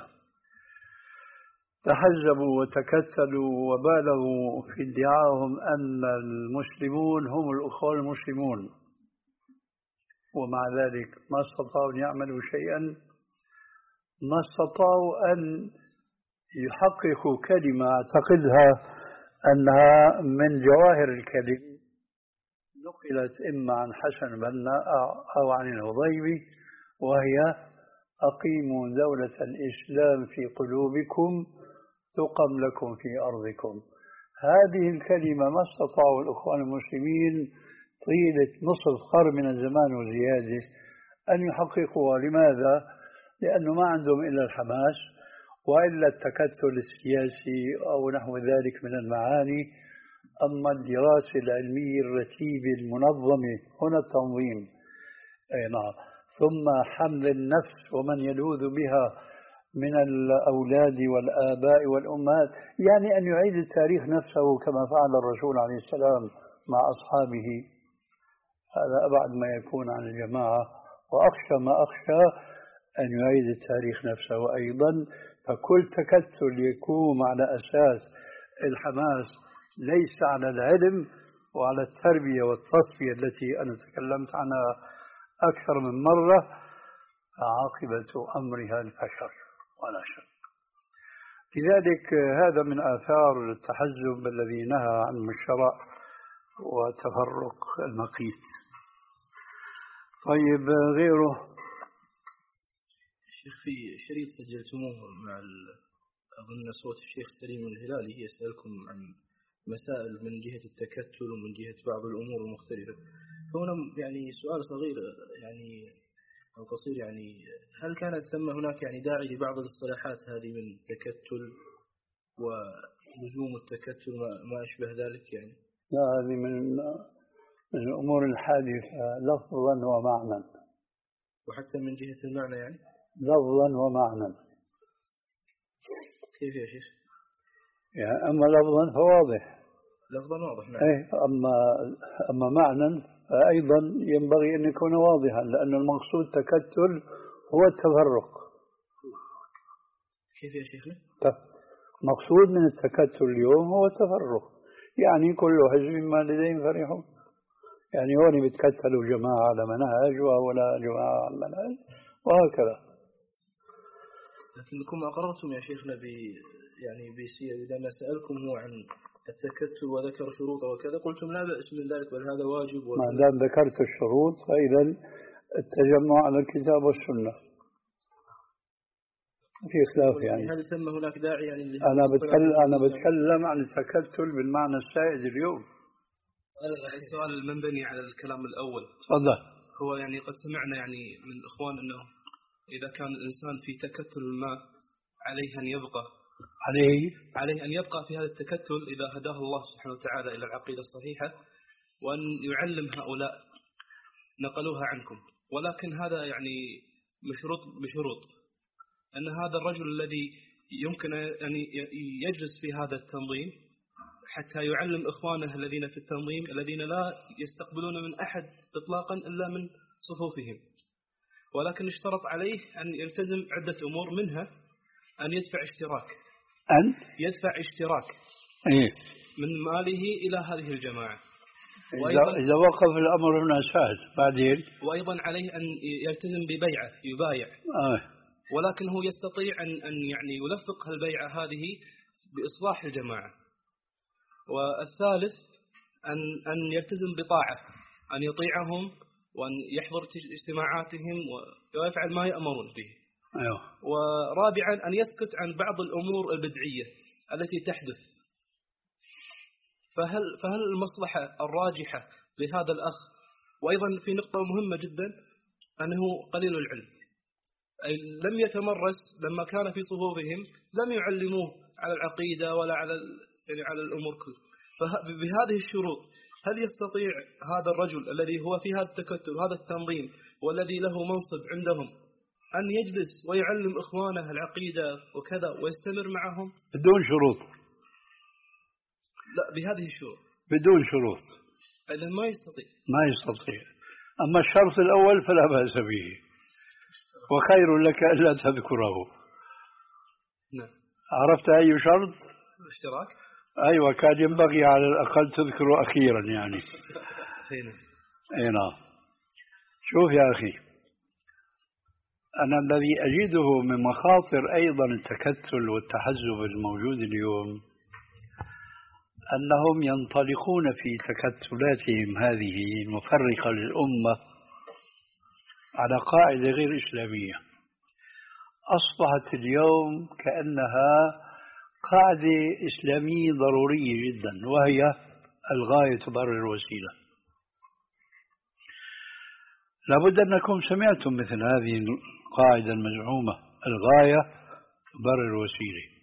S2: تحزبوا وتكتلوا وبالغوا في ادعائهم أن المسلمون هم الأخوان المسلمون، ومع ذلك ما استطاعوا أن يعملوا شيئا، ما استطاعوا أن يحققوا كلمة أعتقدها أنها من جواهر الكلم، نقلت إما عن حسن بنا أو عن الهضيبي، وهي أقيموا دولة الإسلام في قلوبكم تقم لكم في أرضكم. هذه الكلمة ما استطاعوا الإخوان المسلمين طيلة نصف قرن من الزمان وزيادة أن يحققوها. لماذا؟ لأنه ما عندهم إلا الحماس وإلا التكتل السياسي أو نحو ذلك من المعاني. أما الدراسة العلمية الرتيبة المنظمة، هنا التنظيم، أي نعم، ثم حمل النفس ومن يلوذ بها من الأولاد والآباء والأمهات، يعني أن يعيد التاريخ نفسه كما فعل الرسول عليه السلام مع أصحابه. هذا أبعد ما يكون عن الجماعة، وأخشى ما أخشى أن يعيد التاريخ نفسه أيضا. فكل تكتل يكون على أساس الحماس ليس على العلم وعلى التربية والتصفية التي أنا تكلمت عنها أكثر من مرة، عاقبة أمرها الفشل ولا شك. لذلك هذا من آثار التحزب الذي نهى عن المشترى وتفرق المقيت. طيب غيره؟
S1: شيخ في شريط سجلتموه مع أظن صوت الشيخ سليم الهلالي يسألكم عن مسائل من جهة التكتل ومن جهة بعض الأمور المختلفة. هنا يعني سؤال صغير يعني أو قصير، يعني هل كانت ثم هناك يعني داعي لبعض الاصطلاحات هذه من تكتل ولزوم التكتل ما أشبه ذلك؟ يعني
S2: لا، هذه من من الأمور الحادثة لفظا ومعنى.
S1: وحتى من جهة المعنى يعني
S2: لفظا ومعنى.
S1: كيف يا شيخ؟
S2: يعني أما لفظا فواضح،
S1: لفظا واضح نعم.
S2: أي أما أما معنى أيضا ينبغي أن يكون واضحا، لأن المقصود تكتل هو التفرق.
S1: كيف يا شيخنا؟
S2: مقصود من التكتل اليوم هو التفرق، يعني كل حزب ما لديهم فرحون. يعني هون بيتكتلوا جماعة على منهج وهؤلاء جماعة على منهج وهكذا.
S1: لكنكم أقررتم يا شيخنا ب يعني بسير إذا ما سألكم هو عن التكتل وذكر شروطه وكذا قلتم لا بأس من ذلك بل هذا واجب.
S2: ما دام ذكرت الشروط فإذا التجمع على الكتاب والسنة في خلاف. يعني
S1: هل ثم هناك داعي يعني
S2: أنا بتكلم أنا بتكلم عن التكتل بالمعنى السائد اليوم.
S1: السؤال المنبني على الكلام الأول.
S2: تفضل.
S1: هو يعني قد سمعنا يعني من الإخوان أنه إذا كان الإنسان في تكتل ما عليه أن يبقى
S2: عليه
S1: عليه أن يبقى في هذا التكتل إذا هداه الله سبحانه وتعالى إلى العقيدة الصحيحة، وأن يعلم هؤلاء نقلوها عنكم، ولكن هذا يعني مشروط بشروط أن هذا الرجل الذي يمكن أن يجلس في هذا التنظيم حتى يعلم إخوانه الذين في التنظيم الذين لا يستقبلون من أحد إطلاقا إلا من صفوفهم، ولكن اشترط عليه أن يلتزم عدة أمور، منها أن يدفع اشتراك
S2: أن
S1: يدفع اشتراك
S2: إيه؟
S1: من ماله إلى هذه الجماعة.
S2: إذا وقف الأمر هنا سهل بعدين.
S1: وأيضا عليه أن يلتزم ببيعة يبايع
S2: آه.
S1: ولكن هو يستطيع أن أن يعني يلفق البيعة هذه بإصلاح الجماعة. والثالث أن أن يلتزم بطاعة، أن يطيعهم وأن يحضر اجتماعاتهم ويفعل ما يأمرون به.
S2: أيوه.
S1: ورابعا أن يسكت عن بعض الأمور البدعية التي تحدث. فهل فهل المصلحة الراجحة لهذا الأخ؟ وأيضا في نقطة مهمة جدا أنه قليل العلم، أي لم يتمرس لما كان في صفوفهم، لم يعلموه على العقيدة ولا على يعني على الأمور كلها. فبهذه الشروط هل يستطيع هذا الرجل الذي هو في هذا التكتل هذا التنظيم والذي له منصب عندهم أن يجلس ويعلم إخوانه العقيدة وكذا ويستمر معهم
S2: بدون شروط؟
S1: لا، بهذه الشروط.
S2: بدون شروط
S1: إذن ما يستطيع.
S2: ما يستطيع. أما الشرط الأول فلا بأس به، وخير لك ألا تذكره.
S1: نعم.
S2: عرفت أي شرط؟
S1: الاشتراك.
S2: أيوة، كان ينبغي على الأقل تذكره أخيرا يعني. أي نعم. شوف يا أخي، أنا الذي أجده من مخاطر أيضا التكتل والتحزب الموجود اليوم أنهم ينطلقون في تكتلاتهم هذه المفرقة للأمة على قاعدة غير إسلامية، أصبحت اليوم كأنها قاعدة إسلامية ضرورية جدا، وهي الغاية تبرر الوسيلة. لابد أنكم سمعتم مثل هذه القاعدة المزعومة، الغاية تبرر الوسيلة.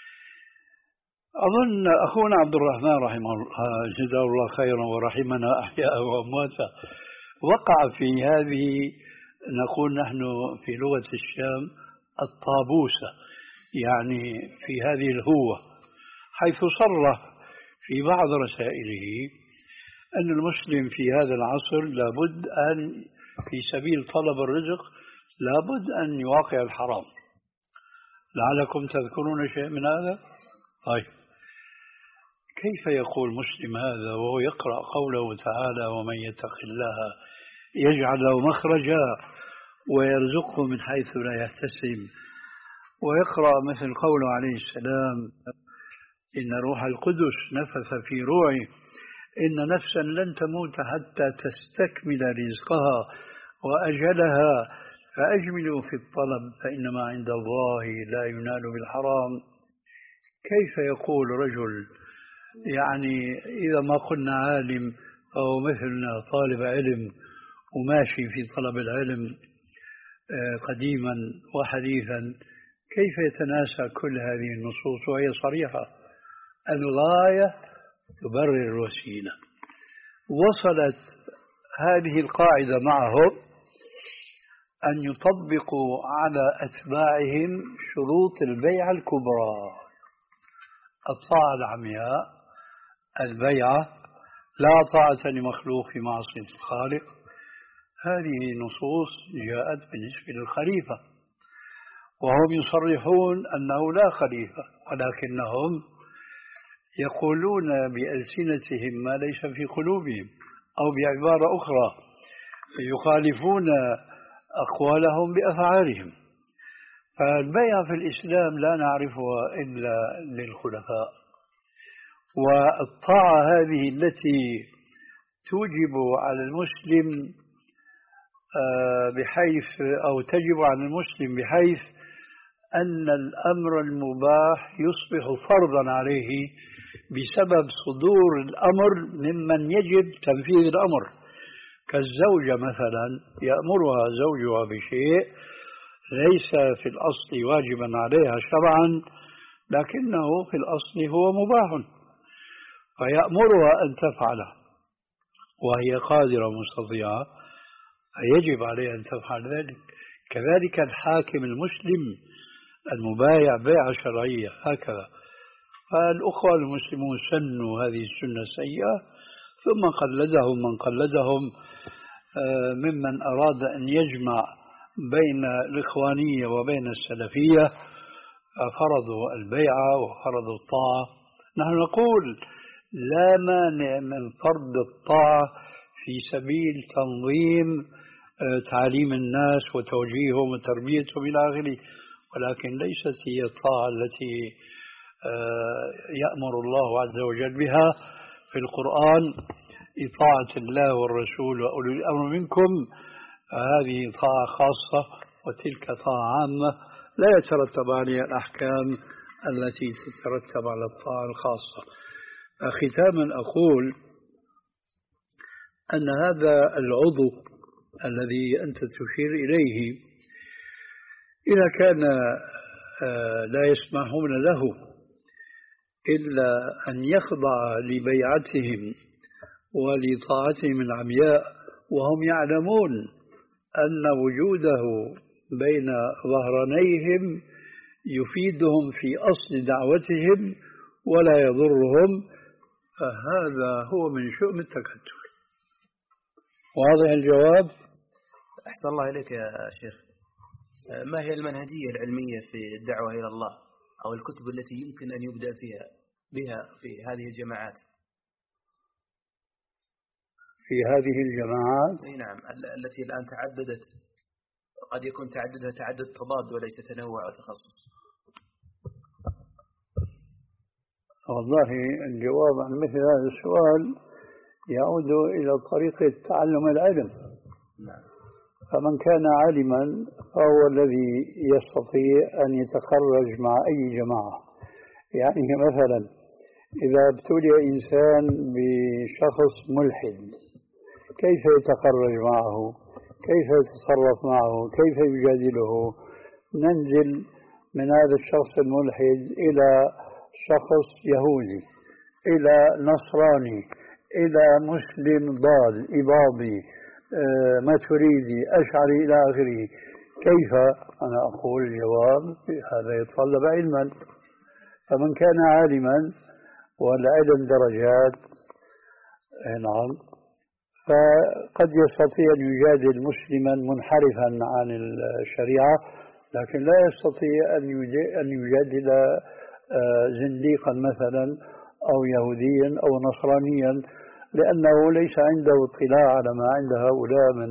S2: أظن أخونا عبد الرحمن رحمه الله جزاه الله خيرا ورحمنا أحياء وأمواتا وقع في هذه، نقول نحن في لغة الشام الطابوسة، يعني في هذه الهوة، حيث صرح في بعض رسائله أن المسلم في هذا العصر لابد أن في سبيل طلب الرزق لابد أن يواقع الحرام. لعلكم تذكرون شيء من هذا؟ طيب، كيف يقول مسلم هذا وهو يقرأ قوله تعالى ومن يتق الله يجعل له مخرجا ويرزقه من حيث لا يحتسب، ويقرأ مثل قوله عليه السلام إن روح القدس نفث في روعي إن نفسا لن تموت حتى تستكمل رزقها وأجلها فأجملوا في الطلب فإنما عند الله لا ينال بالحرام. كيف يقول رجل يعني إذا ما قلنا عالم فهو مثلنا طالب علم وماشي في طلب العلم قديما وحديثا، كيف يتناسى كل هذه النصوص وهي صريحة؟ الغاية تبرر الوسيلة. وصلت هذه القاعدة معهم أن يطبقوا على أتباعهم شروط البيعة الكبرى: الطاعة العمياء، البيعة، لا طاعة لمخلوق في معصية الخالق. هذه نصوص جاءت بالنسبة للخليفة، وهم يصرحون أنه لا خليفة، ولكنهم يقولون بألسنتهم ما ليس في قلوبهم، أو بعبارة أخرى يخالفون أقوالهم بأفعالهم. فالبيعة في الإسلام لا نعرفها إلا للخلفاء، والطاعة هذه التي توجب على المسلم بحيث أو تجب على المسلم بحيث أن الأمر المباح يصبح فرضا عليه بسبب صدور الأمر ممن يجب تنفيذ الأمر، كالزوجة مثلا يأمرها زوجها بشيء ليس في الأصل واجبا عليها شرعا لكنه في الأصل هو مباح فيأمرها أن تفعله. وهي قادرة مستطيعة يجب عليها أن تفعل ذلك. كذلك الحاكم المسلم المبايع بيعة شرعية هكذا. فالأخوة المسلمون سنوا هذه السنة السيئة ثم قلدهم من قلدهم ممن أراد أن يجمع بين الإخوانية وبين السلفية، فرضوا البيعة وفرضوا الطاعة. نحن نقول لا مانع من فرض الطاعة في سبيل تنظيم تعليم الناس وتوجيههم وتربيتهم إلى آخره، ولكن ليست هي الطاعة التي يأمر الله عز وجل بها في القرآن: إطاعة الله والرسول وأولي الأمر منكم. هذه طاعة خاصة وتلك طاعة عامة لا يترتب عليها الأحكام التي تترتب على الطاعة الخاصة. ختاما أقول أن هذا العضو الذي أنت تشير إليه إذا كان لا يسمحون له إلا أن يخضع لبيعتهم ولطاعتهم العمياء وهم يعلمون أن وجوده بين ظهرانيهم يفيدهم في أصل دعوتهم ولا يضرهم، فهذا هو من شؤم التكتل. واضح الجواب؟
S5: أحسن الله إليك يا شيخ. ما هي المنهجية العلمية في الدعوة إلى الله أو الكتب التي يمكن أن يبدأ فيها بها في هذه الجماعات؟
S2: في هذه الجماعات؟
S5: أي نعم، التي الآن تعددت، قد يكون تعددها تعدد تضاد وليس تنوع وتخصص.
S2: والله الجواب عن مثل هذا السؤال يعود إلى طريقة تعلم العلم.
S5: نعم.
S2: فمن كان عالما فهو الذي يستطيع أن يتخرج مع أي جماعة. يعني مثلا إذا ابتلي إنسان بشخص ملحد كيف يتخرج معه؟ كيف يتصرف معه؟ كيف يجادله؟ ننزل من هذا الشخص الملحد إلى شخص يهودي، إلى نصراني، إلى مسلم ضال إباضي آه، ماتريدي أشعري إلى آخره. كيف؟ أنا أقول الجواب هذا يتطلب علما. فمن كان عالما والعلم درجات، نعم، فقد يستطيع أن يجادل مسلما منحرفا عن الشريعة، لكن لا يستطيع أن يجادل زنديقا مثلا أو يهوديا أو نصرانيا، لأنه ليس عنده اطلاع على ما عند هؤلاء من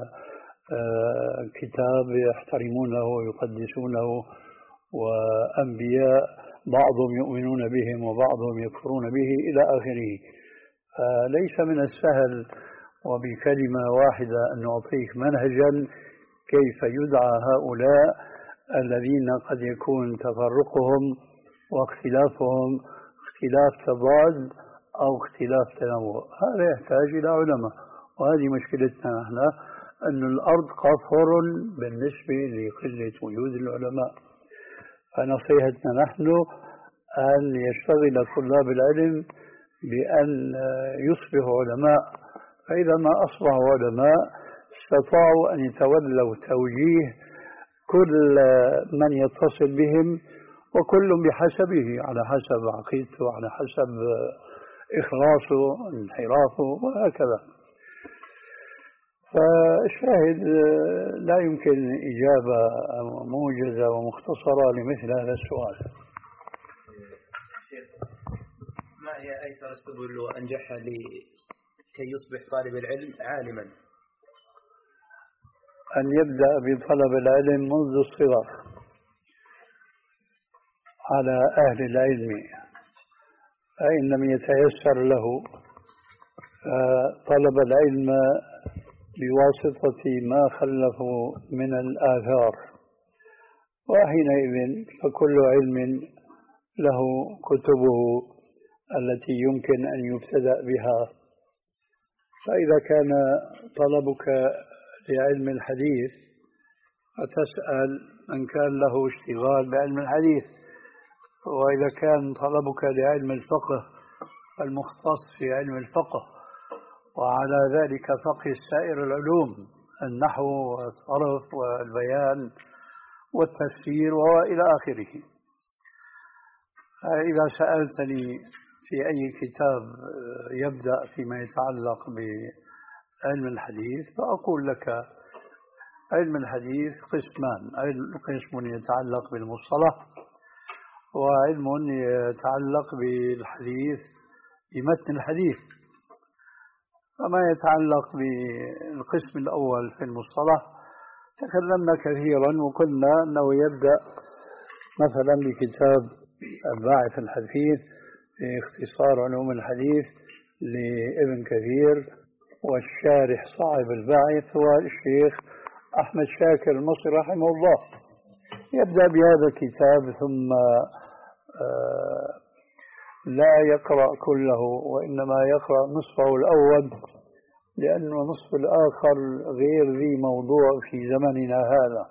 S2: كتاب يحترمونه ويقدسونه وأنبياء بعضهم يؤمنون بهم وبعضهم يكفرون به إلى آخره. فليس من السهل وبكلمة واحدة أن نعطيك منهجا كيف يدعى هؤلاء الذين قد يكون تفرقهم واختلافهم اختلاف تضاد أو اختلاف تنوع. هذا يحتاج إلى علماء، وهذه مشكلتنا نحن، أن الأرض قفر بالنسبة لقلة وجود العلماء. فنصيحتنا نحن أن يشتغل طلاب العلم بأن يصبحوا علماء، فإذا ما أصبحوا علماء استطاعوا أن يتولوا توجيه كل من يتصل بهم، وكل بحسبه، على حسب عقيدته، على حسب إخلاصه، انحرافه، وهكذا. فالشاهد لا يمكن إجابة موجزة ومختصرة لمثل هذا السؤال.
S5: ما هي أيسر السبل وأنجحها لكي يصبح طالب العلم عالما؟
S2: أن يبدأ بطلب العلم منذ الصغر على أهل العلم، فإن لم يتيسر له طلب العلم بواسطة ما خلفوا من الآثار، وحينئذ فكل علم له كتبه التي يمكن أن يبتدأ بها. فإذا كان طلبك لعلم الحديث فتسأل من كان له اشتغال بعلم الحديث، وإذا كان طلبك لعلم الفقه المختص في علم الفقه، وعلى ذلك فقه سائر العلوم، النحو والصرف والبيان والتفسير وإلى آخره. إذا سألتني في أي كتاب يبدأ فيما يتعلق بعلم الحديث فأقول لك علم الحديث قسمان: قسم يتعلق بالمصطلح، وعلم يتعلق بالحديث بمتن الحديث. فما يتعلق بالقسم الأول في المصطلح تكلمنا كثيرا وقلنا أنه يبدأ مثلا بكتاب الباعث الحثيث في اختصار علوم الحديث لابن كثير، والشارح صاحب الباعث هو الشيخ أحمد شاكر المصري رحمه الله. يبدأ بهذا الكتاب ثم لا يقرأ كله، وإنما يقرأ نصفه الأول، لأن النصف الآخر غير ذي موضوع في زمننا هذا.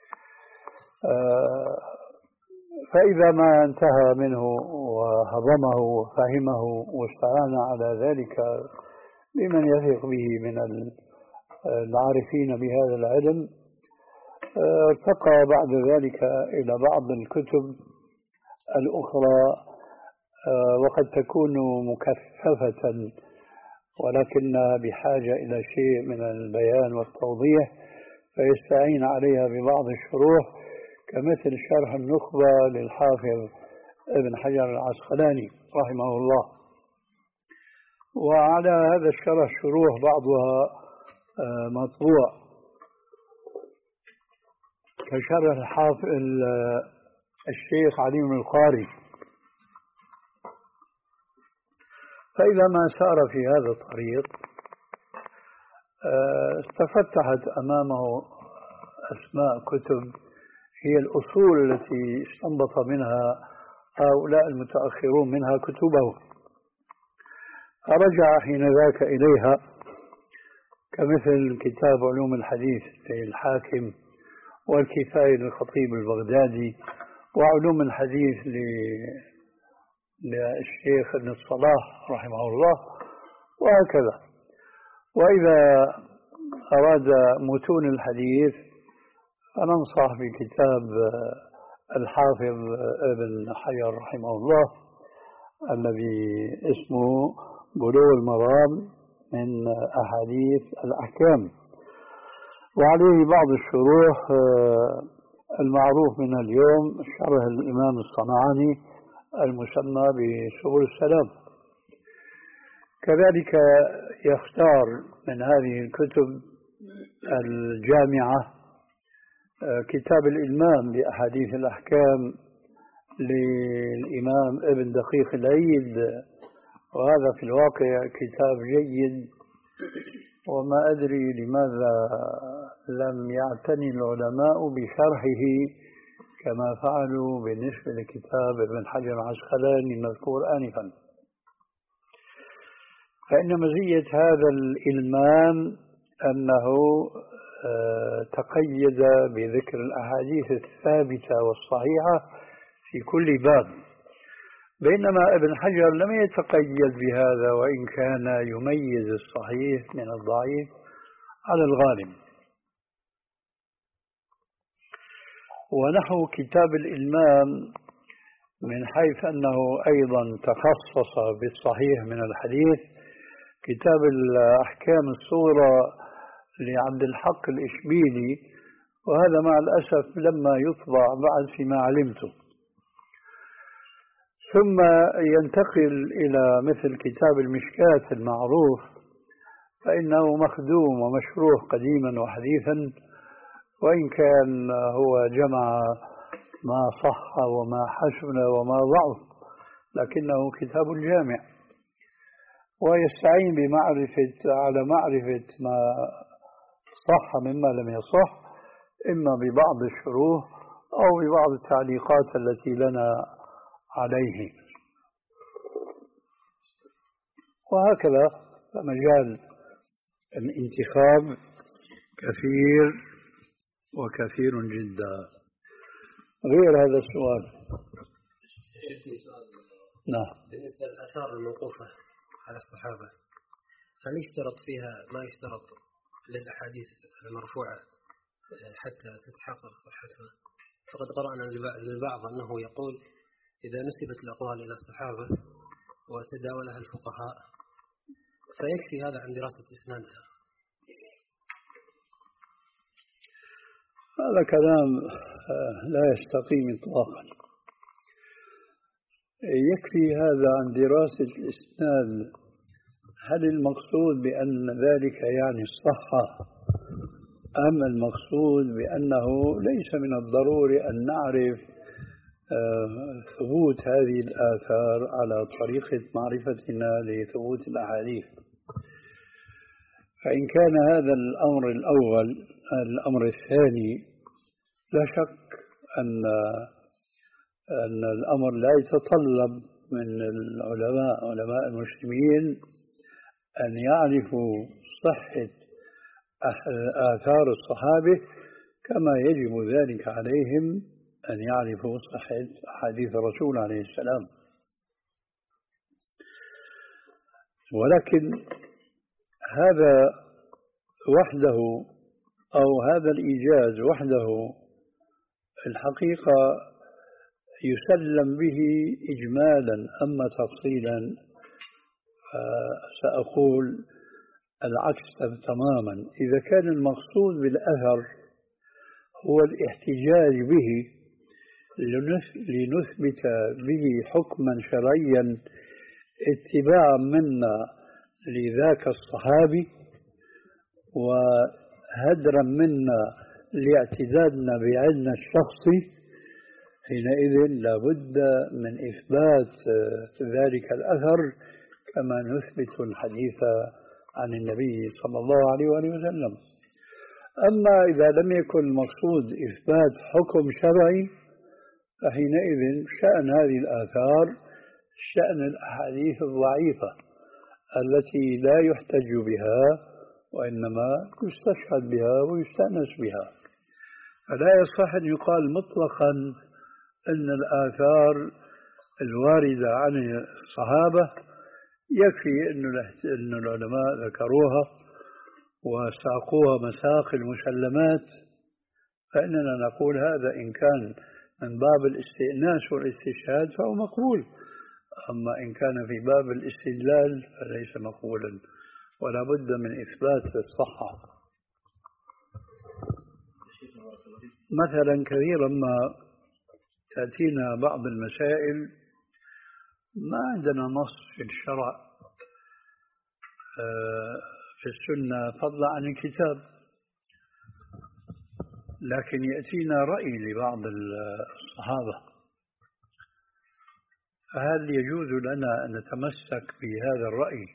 S2: فإذا ما انتهى منه وهضمه وفهمه واستعان على ذلك بمن يثق به من العارفين بهذا العلم، ارتقى بعد ذلك إلى بعض الكتب الأخرى، وقد تكون مكثفة ولكنها بحاجة إلى شيء من البيان والتوضيح، فيستعين عليها ببعض الشروح كمثل شرح النخبة للحافظ ابن حجر العسقلاني رحمه الله. وعلى هذا الشرح شروح بعضها مطبوع كشرح الحافظ الشيخ علي بن القاري. فإذا ما سار في هذا الطريق استفتحت أمامه أسماء كتب هي الأصول التي استنبط منها هؤلاء المتأخرون منها كتبه، فرجع حين ذاك إليها كمثل كتاب علوم الحديث للحاكم، والكفاية للخطيب البغدادي، وعلوم الحديث للشيخ ابن الصلاح رحمه الله، وهكذا. وإذا أراد متون الحديث فننصح بكتاب الحافظ ابن حجر رحمه الله الذي اسمه بلوغ المرام من أحاديث الأحكام، وعليه بعض الشروح المعروف من اليوم شرح الإمام الصنعاني المسمى بسبل السلام. كذلك يختار من هذه الكتب الجامعة كتاب الإلمام بأحاديث الأحكام للإمام ابن دقيق العيد، وهذا في الواقع كتاب جيد، وما أدري لماذا لم يعتني العلماء بشرحه كما فعلوا بالنسبة لكتاب ابن حجر العسقلاني المذكور آنفا. فإن مزية هذا الإلمام أنه تقيد بذكر الأحاديث الثابتة والصحيحة في كل باب، بينما ابن حجر لم يتقيد بهذا، وإن كان يميز الصحيح من الضعيف على الغالب. ونحو كتاب الإلمام من حيث أنه أيضا تخصص بالصحيح من الحديث، كتاب الأحكام الصغرى لعبد الحق الإشبيلي، وهذا مع الأسف لما يطبع بعد فيما علمته. ثم ينتقل إلى مثل كتاب المشكات المعروف، فإنه مخدوم ومشروح قديما وحديثا، وإن كان هو جمع ما صح وما حسن وما ضعف، لكنه كتاب جامع، ويستعين بمعرفة على معرفة ما صح مما لم يصح، إما ببعض الشروح أو ببعض التعليقات التي لنا عليه. وهكذا فمجال الانتخاب كثير وكثير جدا. غير هذا السؤال.
S4: نعم. بالنسبة للآثار الموقوفة على الصحابة، هل يشترط فيها ما يشترط للأحاديث المرفوعة حتى تتحقق صحتها؟ فقد قرأنا للبعض أنه يقول إذا نسبت الأقوال إلى الصحابة وتداولها الفقهاء فيكفي هذا عن دراسة إسنادها.
S2: هذا كلام لا يستقيم إطلاقا. يكفي هذا عن دراسة الإسناد. هل المقصود بأن ذلك يعني الصحة، أم المقصود بأنه ليس من الضروري أن نعرف ثبوت هذه الآثار على طريقة معرفتنا لثبوت الأحاديث؟ فإن كان هذا الأمر الأول، الأمر الثاني لا شك أن أن الأمر لا يتطلب من العلماء علماء المسلمين أن يعرفوا صحة آثار الصحابة كما يجب ذلك عليهم أن يعرفوا صحة أحاديث الرسول عليه السلام. ولكن هذا وحده أو هذا الإيجاز وحده الحقيقة يسلم به إجمالا، أما تفصيلا سأقول العكس تماما. إذا كان المقصود بالأثر هو الاحتجاج به لنثبت به حكما شرعيا اتباعا منا لذاك الصحابي وهدرا منا لاعتدادنا بعلمنا الشخصي، حينئذ لابد من إثبات ذلك الأثر كما نثبت الحديث عن النبي صلى الله عليه وآله وسلم. أما إذا لم يكن المقصود إثبات حكم شرعي فحينئذ شأن هذه الآثار شأن الأحاديث الضعيفة التي لا يحتج بها وإنما يستشهد بها ويستأنس بها. فلا يصح أن يقال مطلقا أن الآثار الواردة عن الصحابة يكفي أن العلماء ذكروها وساقوها مساق المسلمات، فإننا نقول هذا إن كان من باب الاستئناس والاستشهاد فهو مقبول، أما إن كان في باب الاستدلال فليس مقبولا، ولا بد من إثبات الصحة. مثلا كثيرا ما تأتينا بعض المسائل ما عندنا نص في الشرع في السنة فضلا عن الكتاب، لكن يأتينا رأي لبعض الصحابة، فهل يجوز لنا أن نتمسك بهذا الرأي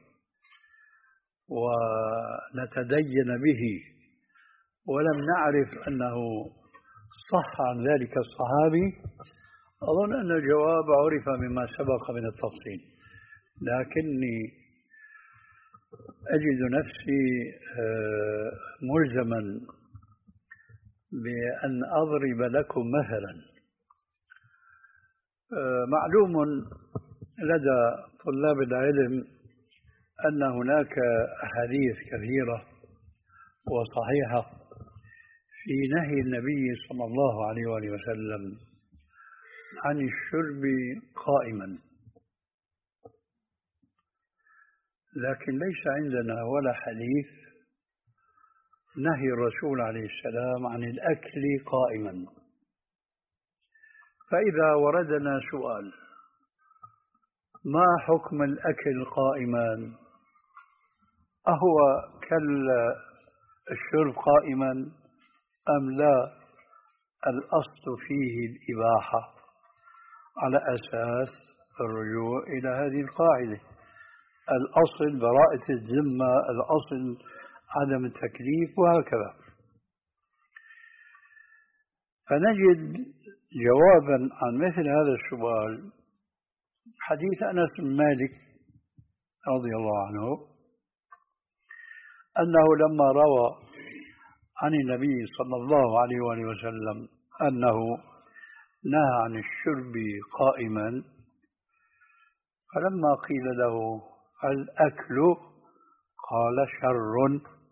S2: ونتدين به ولم نعرف أنه صح عن ذلك الصحابي؟ أظن أن الجواب عرف مما سبق من التفصيل، لكني أجد نفسي ملزما بأن أضرب لكم مثلا. معلوم لدى طلاب العلم أن هناك أحاديث كثيرة وصحيحة في نهي النبي صلى الله عليه وآله وسلم عن الشرب قائما، لكن ليس عندنا ولا حديث نهي الرسول عليه السلام عن الأكل قائما. فإذا وردنا سؤال ما حكم الأكل قائما، أهو كالشرب قائما أم لا؟ الأصل فيه الإباحة على أساس الرجوع إلى هذه القاعدة، الأصل براءة الذمة، الأصل عدم التكليف، وهكذا. فنجد جوابا عن مثل هذا السؤال حديث أنس بن مالك رضي الله عنه أنه لما روى عن النبي صلى الله عليه وآله وسلم أنه نهى عن الشرب قائما، فلما قيل له الأكل قال شر.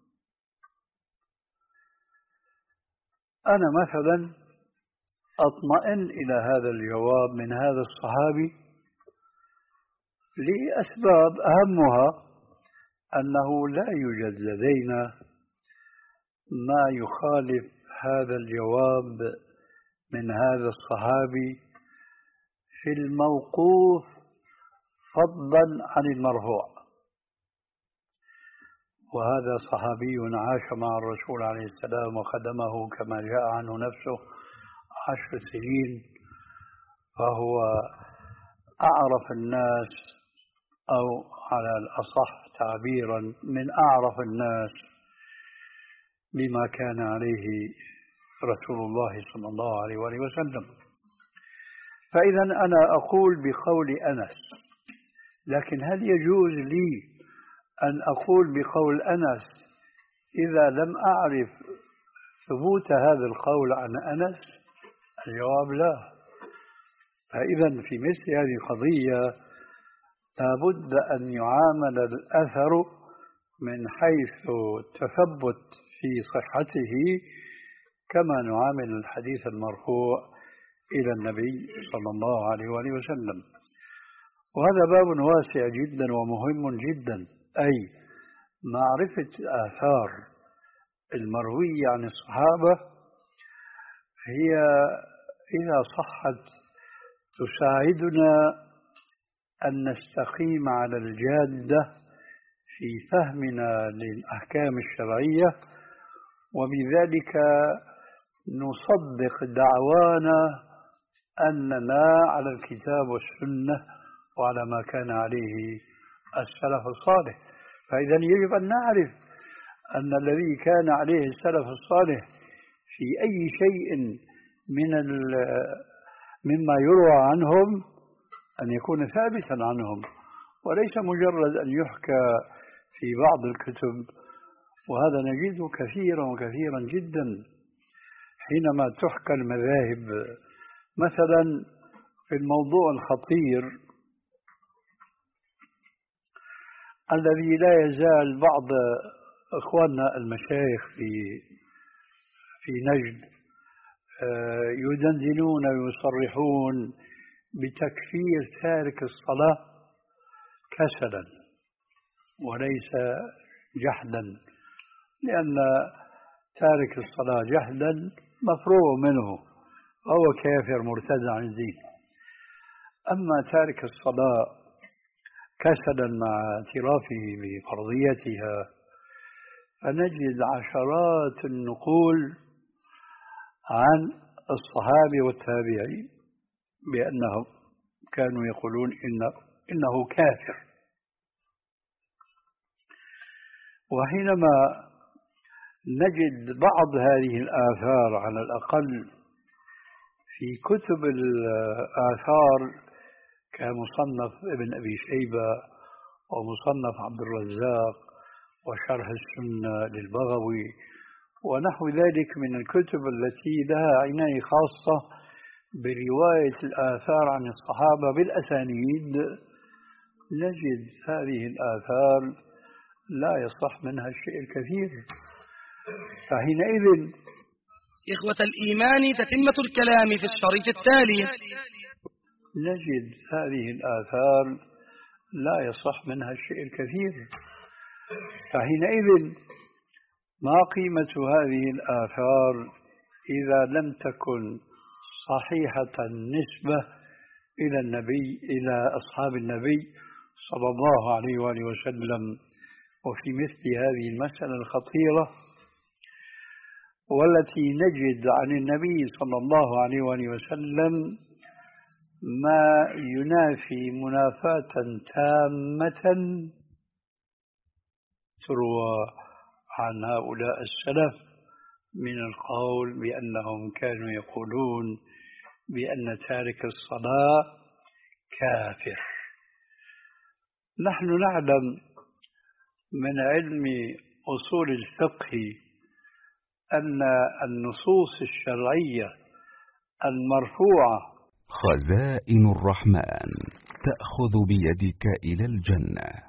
S2: أنا مثلا أطمئن إلى هذا الجواب من هذا الصحابي لأسباب أهمها أنه لا يوجد لدينا ما يخالف هذا الجواب من هذا الصحابي في الموقوف فضلا عن المرفوع. وهذا صحابي عاش مع الرسول عليه السلام وخدمه كما جاء عنه نفسه عشر سنين، فهو أعرف الناس، أو على الأصح تعبيرا من أعرف الناس بما كان عليه رسول الله صلى الله عليه وآله وسلم. فإذا أنا أقول بقول أنس، لكن هل يجوز لي أن أقول بقول أنس إذا لم أعرف ثبوت هذا القول عن أنس؟ الجواب لا. فإذا في مثل هذه القضية لابد أن يعامل الأثر من حيث التثبت في صحته كما نعامل الحديث المرفوع إلى النبي صلى الله عليه وآله وسلم. وهذا باب واسع جدا ومهم جدا، أي معرفة آثار المروية عن الصحابة هي إذا صحت تساعدنا أن نستقيم على الجادة في فهمنا للأحكام الشرعية، وبذلك نصدق دعوانا أننا على الكتاب والسنة وعلى ما كان عليه السلف الصالح. فإذا يجب أن نعرف أن الذي كان عليه السلف الصالح في أي شيء من مما يروى عنهم أن يكون ثابتا عنهم، وليس مجرد أن يحكى في بعض الكتب. وهذا نجده كثيرا وكثيرا جدا حينما تحكى المذاهب. مثلا في الموضوع الخطير الذي لا يزال بعض إخواننا المشايخ في في نجد يدندنون ويصرحون بتكفير تارك الصلاة كسلا وليس جحدا، لأن تارك الصلاة جحدا مفروغ منه، هو كافر مرتد عن الدين. أما تارك الصلاة كسلا مع اعترافه بفرضيتها فنجد عشرات النقول عن الصحابة والتابعين بأنهم كانوا يقولون إن إنه كافر. وحينما نجد بعض هذه الآثار على الأقل في كتب الآثار كمصنف ابن أبي شيبة ومصنف عبد الرزاق وشرح السنة للبغوي ونحو ذلك من الكتب التي لها عناية خاصة برواية الآثار عن الصحابة بالأسانيد، نجد هذه الآثار لا يصح منها الشيء الكثير. فحينئذ
S6: إخوة الإيمان تتمة الكلام في الشريط التالي
S2: نجد هذه الآثار لا يصح منها الشيء الكثير. فحينئذ ما قيمة هذه الآثار إذا لم تكن صحيحة النسبة إلى النبي إلى أصحاب النبي صلى الله عليه وآله وسلم؟ وفي مثل هذه المسألة الخطيرة والتي نجد عن النبي صلى الله عليه وآله وسلم ما ينافي منافاة تامة تروى عن هؤلاء السلف من القول بأنهم كانوا يقولون بأن تارك الصلاة كافر. نحن نعلم من علم أصول الفقه أن النصوص الشرعية المرفوعة
S7: خزائن الرحمن تأخذ بيدك إلى الجنة.